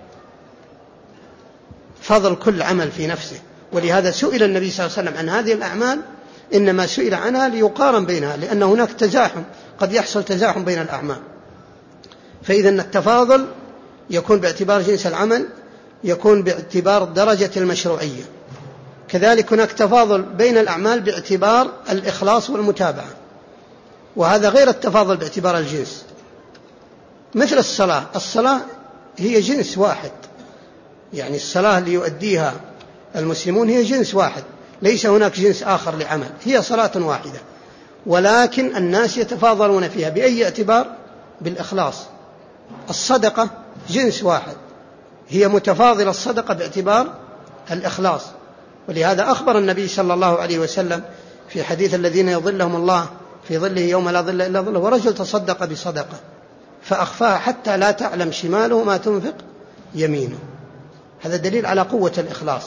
فضل كل عمل في نفسه. ولهذا سئل النبي صلى الله عليه وسلم عن هذه الأعمال، إنما سئل عنها ليقارن بينها، لأن هناك تزاحم، قد يحصل تزاحم بين الأعمال. فإذا التفاضل يكون باعتبار جنس العمل، يكون باعتبار درجة المشروعية. كذلك هناك تفاضل بين الأعمال باعتبار الإخلاص والمتابعة، وهذا غير التفاضل باعتبار الجنس. مثل الصلاة، الصلاة هي جنس واحد، يعني الصلاة اللي يؤديها المسلمون هي جنس واحد، ليس هناك جنس آخر لعمل، هي صلاة واحدة، ولكن الناس يتفاضلون فيها بأي اعتبار؟ بالإخلاص. الصدقة جنس واحد، هي متفاضلة الصدقة باعتبار الإخلاص. ولهذا أخبر النبي صلى الله عليه وسلم في حديث الذين يظلهم الله في ظله يوم لا ظل إلا ظله: ورجل تصدق بصدقة فأخفاها حتى لا تعلم شماله ما تنفق يمينه. هذا دليل على قوة الإخلاص.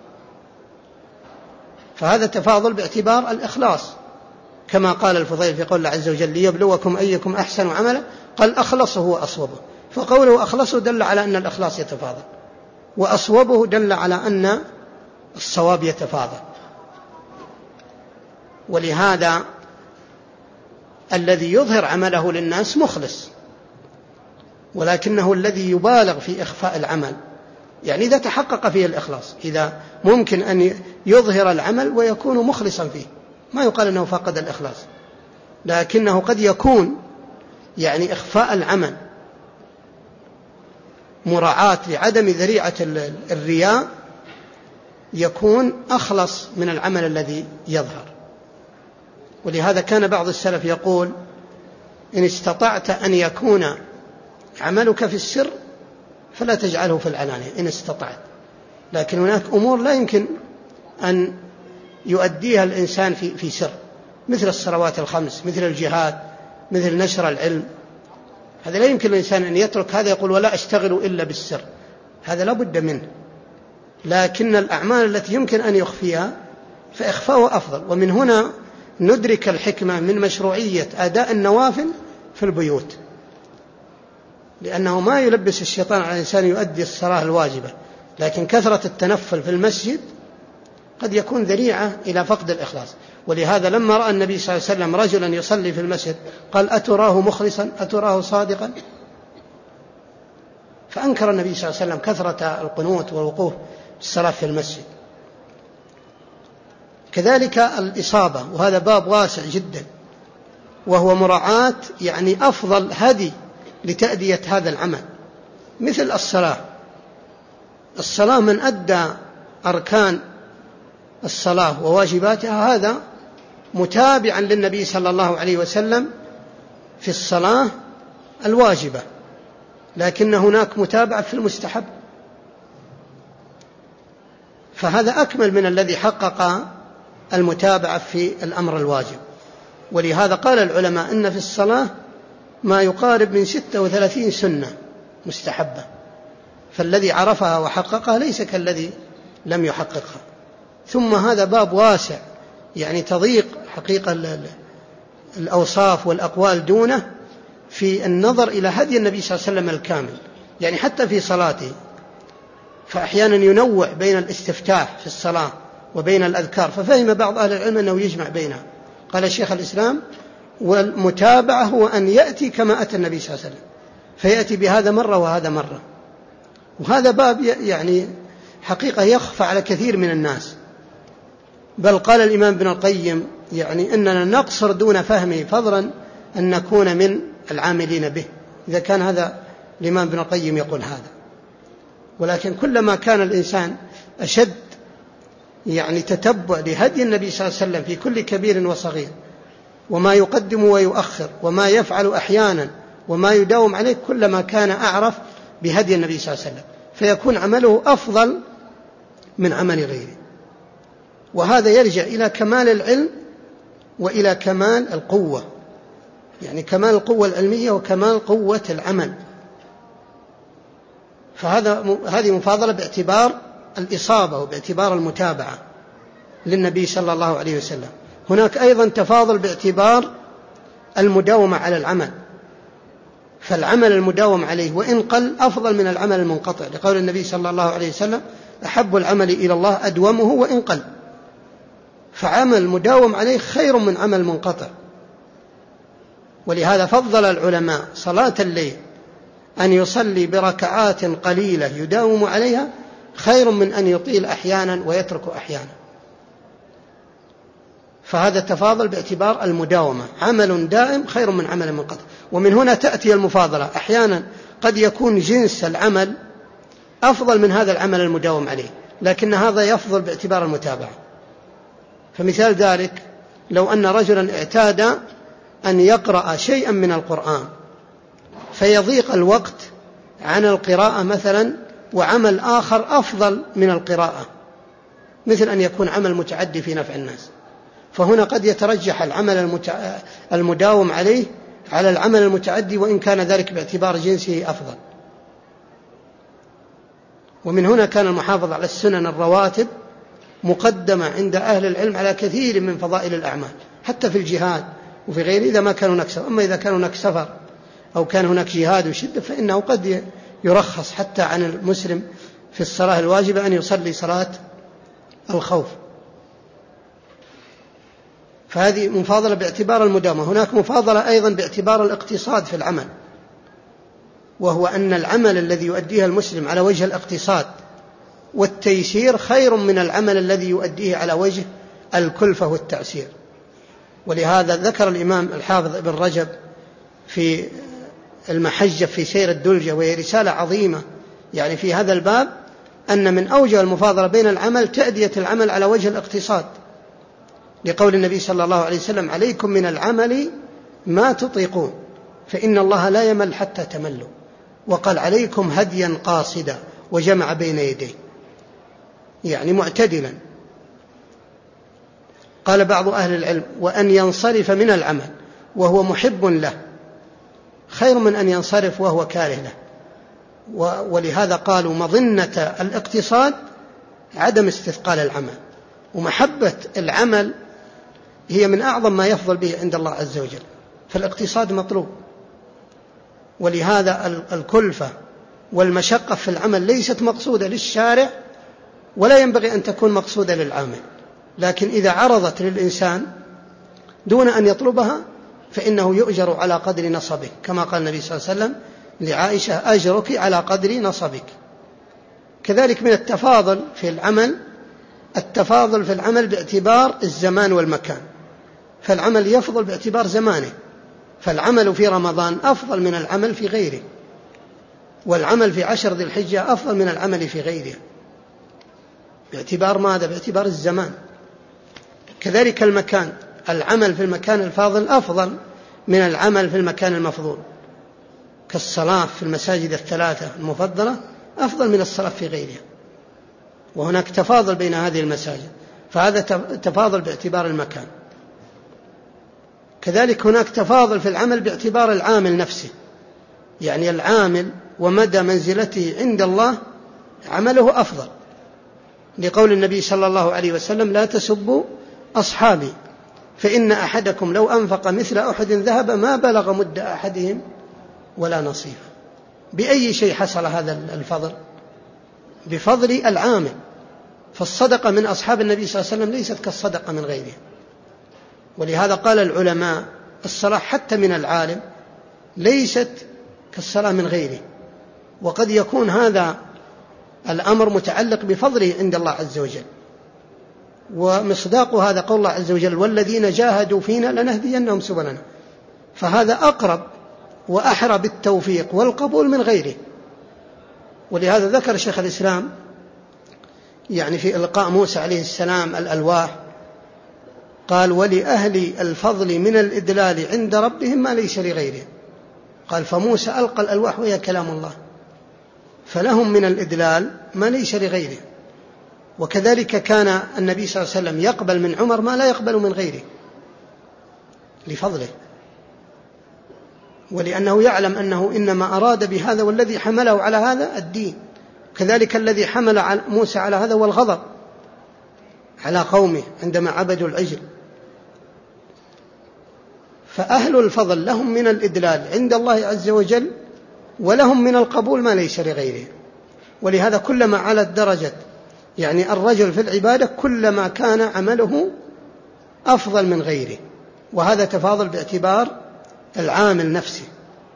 فهذا تفاضل باعتبار الإخلاص، كما قال الفضيل في قول الله عز وجل: ليبلوكم أيكم أحسن عملا، قال: أخلصه وأصوبه. فقوله أخلصه دل على أن الإخلاص يتفاضل. وأصوبه دل على أن الصواب يتفاضل. ولهذا الذي يظهر عمله للناس مخلص، ولكنه الذي يبالغ في إخفاء العمل، يعني إذا تحقق فيه الإخلاص، إذا ممكن أن يظهر العمل ويكون مخلصا فيه، ما يقال أنه فقد الإخلاص، لكنه قد يكون يعني إخفاء العمل مراعاة لعدم ذريعة الرياء يكون أخلص من العمل الذي يظهر. ولهذا كان بعض السلف يقول: إن استطعت أن يكون عملك في السر فلا تجعله في العلانية إن استطعت، لكن هناك أمور لا يمكن أن يؤديها الإنسان في في سر، مثل الصلوات الخمس، مثل الجهاد، مثل نشر العلم، هذا لا يمكن الإنسان أن يترك هذا يقول ولا أشتغل إلا بالسر، هذا لا بد منه. لكن الأعمال التي يمكن أن يخفيها فإخفاؤها أفضل. ومن هنا ندرك الحكمة من مشروعية أداء النوافل في البيوت، لأنه ما يلبس الشيطان على الإنسان يؤدي الصلاة الواجبة، لكن كثرة التنفل في المسجد قد يكون ذريعة إلى فقد الإخلاص. ولهذا لما رأى النبي صلى الله عليه وسلم رجلا يصلي في المسجد قال: أتراه مخلصا؟ أتراه صادقا؟ فأنكر النبي صلى الله عليه وسلم كثرة القنوت والوقوف الصلاة في المسجد. كذلك الإصابة، وهذا باب واسع جدا، وهو مراعاة يعني أفضل هدي لتأدية هذا العمل، مثل الصلاة. الصلاة من أدى أركان الصلاة وواجباتها هذا متابعا للنبي صلى الله عليه وسلم في الصلاة الواجبة، لكن هناك متابعة في المستحب، فهذا أكمل من الذي حقق المتابعة في الأمر الواجب. ولهذا قال العلماء إن في الصلاة ما يقارب من ستة وثلاثين سنة مستحبة، فالذي عرفها وحققها ليس كالذي لم يحققها. ثم هذا باب واسع، يعني تضيق حقيقة الأوصاف والأقوال دونه في النظر إلى هدي النبي صلى الله عليه وسلم الكامل، يعني حتى في صلاته، فأحيانا ينوع بين الاستفتاح في الصلاة وبين الأذكار، ففهم بعض أهل العلم أنه يجمع بينها. قال الشيخ الإسلام: والمتابعة هو أن يأتي كما أتى النبي صلى الله عليه وسلم، فيأتي بهذا مرة وهذا مرة. وهذا باب يعني حقيقة يخفى على كثير من الناس، بل قال الإمام ابن القيم يعني إننا نقصر دون فهمه فضلا أن نكون من العاملين به، إذا كان هذا الإمام ابن القيم يقول هذا. ولكن كلما كان الإنسان أشد يعني تتبع لهدي النبي صلى الله عليه وسلم في كل كبير وصغير، وما يقدم ويؤخر، وما يفعل أحيانا وما يداوم عليه، كلما كان أعرف بهدي النبي صلى الله عليه وسلم، فيكون عمله أفضل من عمل غيره. وهذا يرجع إلى كمال العلم وإلى كمال القوة، يعني كمال القوة العلمية وكمال قوة العمل. فهذا هذه مفاضلة باعتبار الإصابة وباعتبار المتابعة للنبي صلى الله عليه وسلم. هناك أيضا تفاضل باعتبار المداومة على العمل، فالعمل المداوم عليه وإن قل أفضل من العمل المنقطع، لقول النبي صلى الله عليه وسلم: أحب العمل إلى الله أدومه وإن قل. فعمل مداوم عليه خير من عمل منقطع. ولهذا فضل العلماء صلاة الليل أن يصلي بركعات قليلة يداوم عليها خير من أن يطيل أحيانا ويترك أحيانا. فهذا التفاضل باعتبار المداومة، عمل دائم خير من عمل منقطع. ومن هنا تأتي المفاضلة، أحيانا قد يكون جنس العمل أفضل من هذا العمل المداوم عليه، لكن هذا يفضل باعتبار المتابعة. فمثال ذلك لو أن رجلا اعتاد أن يقرأ شيئا من القرآن فيضيق الوقت عن القراءة مثلا، وعمل آخر أفضل من القراءة، مثل أن يكون عمل متعدي في نفع الناس، فهنا قد يترجح العمل المداوم عليه على العمل المتعدي، وإن كان ذلك باعتبار جنسه أفضل. ومن هنا كان المحافظة على السنن الرواتب مقدمة عند أهل العلم على كثير من فضائل الأعمال، حتى في الجهاد وفي غيره إذا ما كانوا هناك سفر. أما إذا كان هناك سفر أو كان هناك جهاد وشدة فإنه قد يرخص حتى عن المسلم في الصلاة الواجبة أن يصلي صلاة الخوف، فهذه مفاضلة باعتبار المداومة. هناك مفاضلة أيضا باعتبار الاقتصاد في العمل، وهو أن العمل الذي يؤديه المسلم على وجه الاقتصاد والتيسير خير من العمل الذي يؤديه على وجه الكلفة والتعسير. ولهذا ذكر الإمام الحافظ ابن رجب في المحجة في سير الدلجة، وهي رسالة عظيمة يعني في هذا الباب، أن من أوجه المفاضلة بين العمل تأدية العمل على وجه الاقتصاد، لقول النبي صلى الله عليه وسلم: عليكم من العمل ما تطيقون فإن الله لا يمل حتى تملوا. وقال: عليكم هديا قاصدا، وجمع بين يديه يعني معتدلا. قال بعض أهل العلم: وأن ينصرف من العمل وهو محب له خير من أن ينصرف وهو كاره له. ولهذا قالوا مظنة الاقتصاد عدم استثقال العمل، ومحبة العمل هي من أعظم ما يفضل به عند الله عز وجل، فالاقتصاد مطلوب. ولهذا الكلفة والمشقة في العمل ليست مقصودة للشارع، ولا ينبغي أن تكون مقصودة للعامل، لكن إذا عرضت للإنسان دون أن يطلبها فإنه يؤجر على قدر نصبه، كما قال النبي صلى الله عليه وسلم لعائشة: أجرك على قدر نصبك. كذلك من التفاضل في العمل التفاضل في العمل باعتبار الزمان والمكان، فالعمل يفضل باعتبار زمانه، فالعمل في رمضان أفضل من العمل في غيره، والعمل في عشر ذي الحجة أفضل من العمل في غيره، باعتبار ماذا؟ باعتبار الزمان. كذلك المكان، العمل في المكان الفاضل أفضل من العمل في المكان المفضول، كالصلاة في المساجد الثلاثة المفضلة أفضل من الصلاة في غيرها، وهناك تفاضل بين هذه المساجد، فهذا تفاضل باعتبار المكان. كذلك هناك تفاضل في العمل باعتبار العامل نفسه، يعني العامل ومدى منزلته عند الله عمله أفضل، لقول النبي صلى الله عليه وسلم: لا تسبوا أصحابي فإن أحدكم لو أنفق مثل أحد ذهب ما بلغ مد أحدهم ولا نصيفه. بأي شيء حصل هذا الفضل؟ بفضل العامل. فالصدقة من أصحاب النبي صلى الله عليه وسلم ليست كالصدقة من غيره. ولهذا قال العلماء: الصلاة حتى من العالم ليست كالصلاة من غيره. وقد يكون هذا الأمر متعلق بفضله عند الله عز وجل، ومصداق هذا قول الله عز وجل: والذين جاهدوا فينا لنهدينهم سبلنا. فهذا أقرب وأحرى بالتوفيق والقبول من غيره. ولهذا ذكر شيخ الإسلام يعني في إلقاء موسى عليه السلام الألواح، قال: ولأهل الفضل من الإدلال عند ربهم ما ليس لغيرهم. قال: فموسى ألقى الألواح وهي كلام الله، فلهم من الإدلال ما ليس لغيره. وكذلك كان النبي صلى الله عليه وسلم يقبل من عمر ما لا يقبل من غيره لفضله، ولأنه يعلم أنه إنما أراد بهذا والذي حمله على هذا الدين. كذلك الذي حمل موسى على هذا هو الغضب على قومه عندما عبدوا العجل. فأهل الفضل لهم من الإدلال عند الله عز وجل، ولهم من القبول ما ليس لغيره. ولهذا كلما علت درجة يعني الرجل في العبادة كلما كان عمله أفضل من غيره، وهذا تفاضل باعتبار العامل نفسه.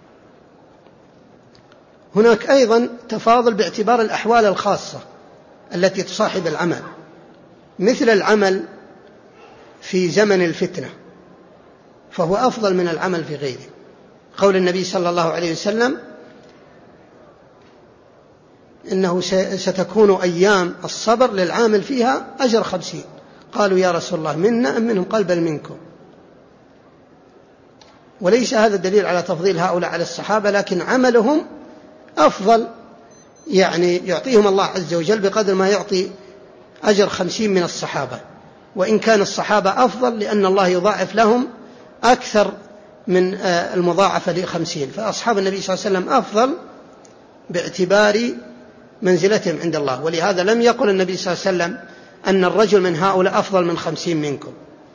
هناك أيضا تفاضل باعتبار الأحوال الخاصة التي تصاحب العمل، مثل العمل في زمن الفتنة فهو أفضل من العمل في غيره. قول النبي صلى الله عليه وسلم: إنه ستكون أيام الصبر للعامل فيها أجر خمسين. قالوا: يا رسول الله منا أم منهم؟ قال: بل منكم. وليس هذا الدليل على تفضيل هؤلاء على الصحابة، لكن عملهم أفضل، يعني يعطيهم الله عز وجل بقدر ما يعطي أجر خمسين من الصحابة، وإن كان الصحابة أفضل لأن الله يضاعف لهم أكثر من المضاعفة لخمسين، فأصحاب النبي صلى الله عليه وسلم أفضل باعتبار منزلتهم عند الله. ولهذا لم يقل النبي صلى الله عليه وسلم أن الرجل من هؤلاء أفضل من خمسين منكم،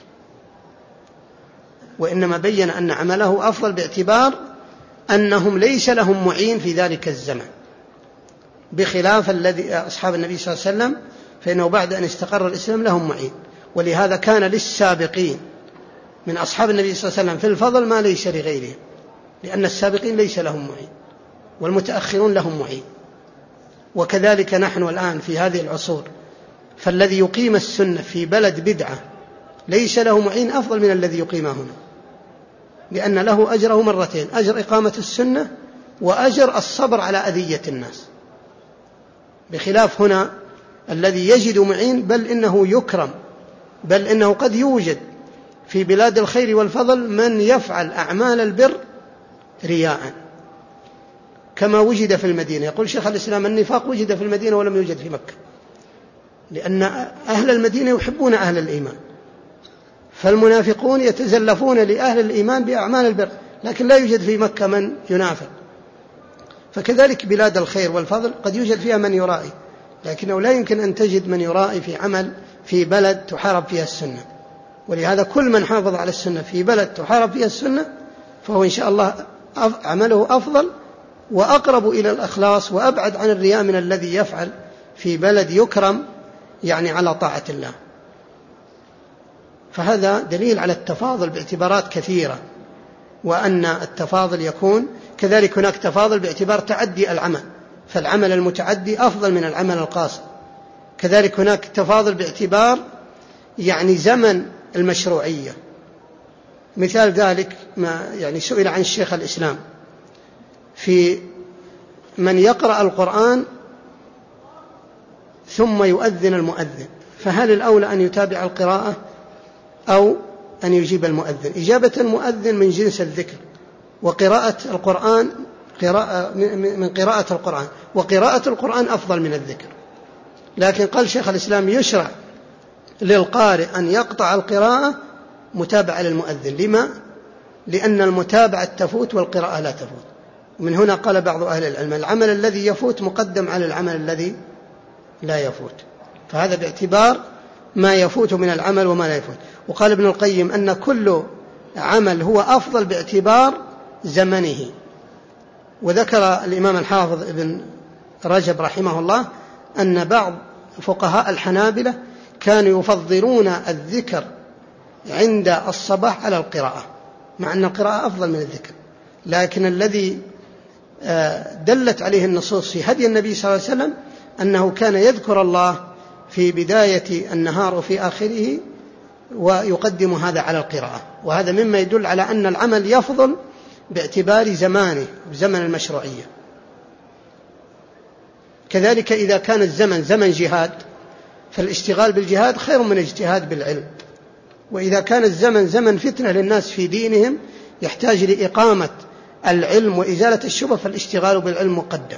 وإنما بين أن عمله أفضل باعتبار أنهم ليس لهم معين في ذلك الزمن. بخلاف الذي أصحاب النبي صلى الله عليه وسلم، فإنه بعد أن استقر الإسلام لهم معين. ولهذا كان للسابقين من أصحاب النبي صلى الله عليه وسلم في الفضل ما ليس لغيرهم، لأن السابقين ليس لهم معين والمتأخرون لهم معين. وكذلك نحن الآن في هذه العصور، فالذي يقيم السنة في بلد بدعة ليس له معين أفضل من الذي يقيمها هنا، لأن له أجره مرتين: أجر إقامة السنة وأجر الصبر على أذية الناس، بخلاف هنا الذي يجد معين بل إنه يكرم، بل إنه قد يوجد في بلاد الخير والفضل من يفعل أعمال البر رياء، كما وجد في المدينة. يقول شيخ الإسلام: النفاق وجد في المدينة ولم يوجد في مكة، لأن أهل المدينة يحبون أهل الإيمان، فالمنافقون يتزلفون لأهل الإيمان بأعمال البر، لكن لا يوجد في مكة من ينافق. فكذلك بلاد الخير والفضل قد يوجد فيها من يرائي، لكنه لا يمكن أن تجد من يرائي في عمل في بلد تحارب فيها السنة. ولهذا كل من حافظ على السنة في بلد تحارب فيها السنة فهو إن شاء الله عمله أفضل وأقرب إلى الإخلاص وأبعد عن الرياء من الذي يفعل في بلد يكرم يعني على طاعة الله. فهذا دليل على التفاضل باعتبارات كثيرة، وأن التفاضل يكون كذلك هناك تفاضل باعتبار تعدي العمل، فالعمل المتعدي أفضل من العمل القاصر. كذلك هناك تفاضل باعتبار يعني زمن المشروعية. مثال ذلك ما يعني سئل عن الشيخ الإسلام في من يقرأ القرآن ثم يؤذن المؤذن، فهل الأولى أن يتابع القراءة أو أن يجيب المؤذن؟ إجابة المؤذن من جنس الذكر، وقراءة القرآن قراءة من قراءة القرآن، وقراءة القرآن أفضل من الذكر. لكن قال شيخ الإسلام: يشرع للقارئ أن يقطع القراءة متابعة للمؤذن. لما؟ لأن المتابعة تفوت والقراءة لا تفوت. ومن هنا قال بعض أهل العلم: العمل الذي يفوت مقدم على العمل الذي لا يفوت. فهذا باعتبار ما يفوت من العمل وما لا يفوت. وقال ابن القيم أن كل عمل هو أفضل باعتبار زمنه. وذكر الإمام الحافظ ابن رجب رحمه الله أن بعض فقهاء الحنابلة كانوا يفضلون الذكر عند الصباح على القراءة، مع أن القراءة أفضل من الذكر، لكن الذي دلت عليه النصوص في هدي النبي صلى الله عليه وسلم أنه كان يذكر الله في بداية النهار وفي آخره ويقدم هذا على القراءة. وهذا مما يدل على أن العمل يفضل باعتبار زمانه بزمن المشروعية. كذلك إذا كان الزمن زمن جهاد فالاشتغال بالجهاد خير من الاجتهاد بالعلم، وإذا كان الزمن زمن فتنة للناس في دينهم يحتاج لإقامة العلم وإزالة الشبه فالاشتغال بالعلم مقدم.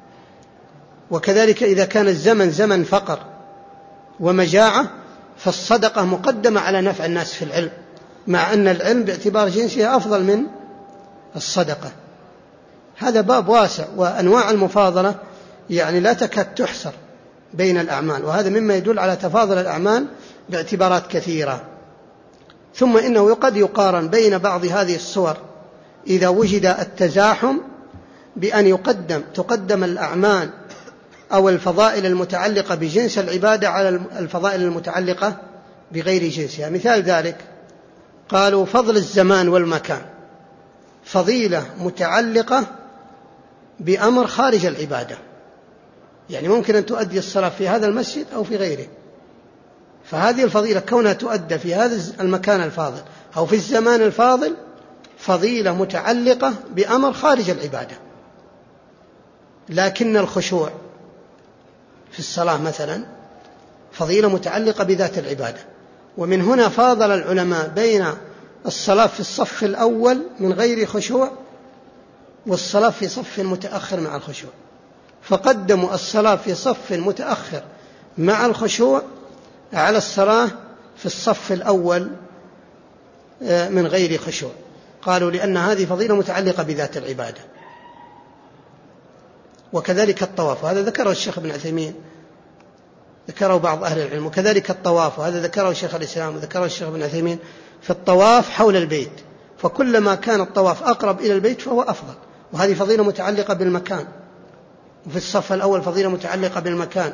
وكذلك إذا كان الزمن زمن فقر ومجاعة فالصدقة مقدمة على نفع الناس في العلم، مع أن العلم باعتبار جنسها أفضل من الصدقة. هذا باب واسع، وأنواع المفاضلة يعني لا تكاد تحصر بين الأعمال، وهذا مما يدل على تفاضل الأعمال باعتبارات كثيرة. ثم إنه قد يقارن بين بعض هذه الصور إذا وجد التزاحم بأن يقدم تقدم الأعمال أو الفضائل المتعلقة بجنس العبادة على الفضائل المتعلقة بغير جنسها. مثال ذلك قالوا: فضل الزمان والمكان فضيلة متعلقة بأمر خارج العبادة، يعني ممكن أن تؤدي الصلاة في هذا المسجد أو في غيره، فهذه الفضيلة كونها تؤدى في هذا المكان الفاضل أو في الزمان الفاضل فضيلة متعلقة بأمر خارج العبادة. لكن الخشوع في الصلاة مثلا فضيلة متعلقة بذات العبادة. ومن هنا فاضل العلماء بين الصلاة في الصف الأول من غير خشوع والصلاة في صف متأخر مع الخشوع، فقدموا الصلاة في صف متأخر مع الخشوع على الصلاة في الصف الأول من غير خشوع، قالوا لأن هذه فضيلة متعلقة بذات العبادة. وكذلك الطواف، وهذا ذكره الشيخ ابن عثيمين، ذكره بعض أهل العلم. وكذلك الطواف، وهذا ذكره الشيخ الإسلام وذكره الشيخ ابن عثيمين، في الطواف حول البيت، فكلما كان الطواف أقرب إلى البيت فهو أفضل، وهذه فضيلة متعلقة بالمكان. وفي الصف الأول فضيلة متعلقة بالمكان.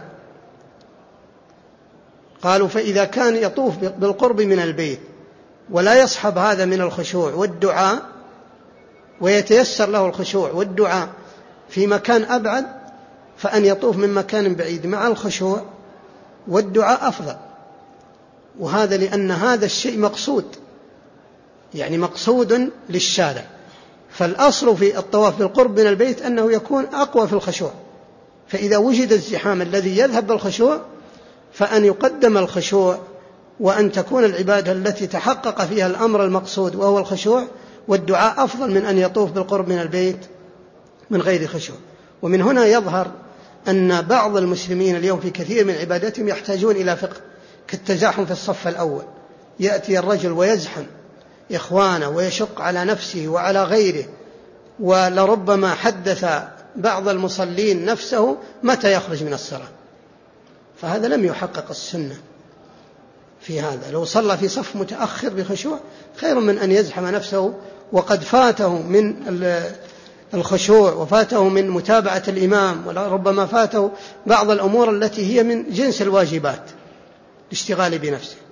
قالوا فإذا كان يطوف بالقرب من البيت ولا يصحب هذا من الخشوع والدعاء ويتيسر له الخشوع والدعاء في مكان أبعد فأن يطوف من مكان بعيد مع الخشوع والدعاء أفضل. وهذا لأن هذا الشيء مقصود، يعني مقصود للشارع. فالأصل في الطواف بالقرب من البيت أنه يكون أقوى في الخشوع، فإذا وجد الزحام الذي يذهب بالخشوع فأن يقدم الخشوع وأن تكون العبادة التي تحقق فيها الأمر المقصود وهو الخشوع والدعاء أفضل من أن يطوف بالقرب من البيت من غير خشوع. ومن هنا يظهر أن بعض المسلمين اليوم في كثير من عباداتهم يحتاجون إلى فقه، كالتزاحم في الصف الأول، يأتي الرجل ويزحم إخوانه ويشق على نفسه وعلى غيره، ولربما حدث بعض المصلين نفسه متى يخرج من الصلاة، فهذا لم يحقق السنة في هذا. لو صلى في صف متأخر بخشوع خير من أن يزحم نفسه وقد فاته من الخشوع وفاته من متابعة الإمام، ولربما فاته بعض الأمور التي هي من جنس الواجبات الاشتغال بنفسه.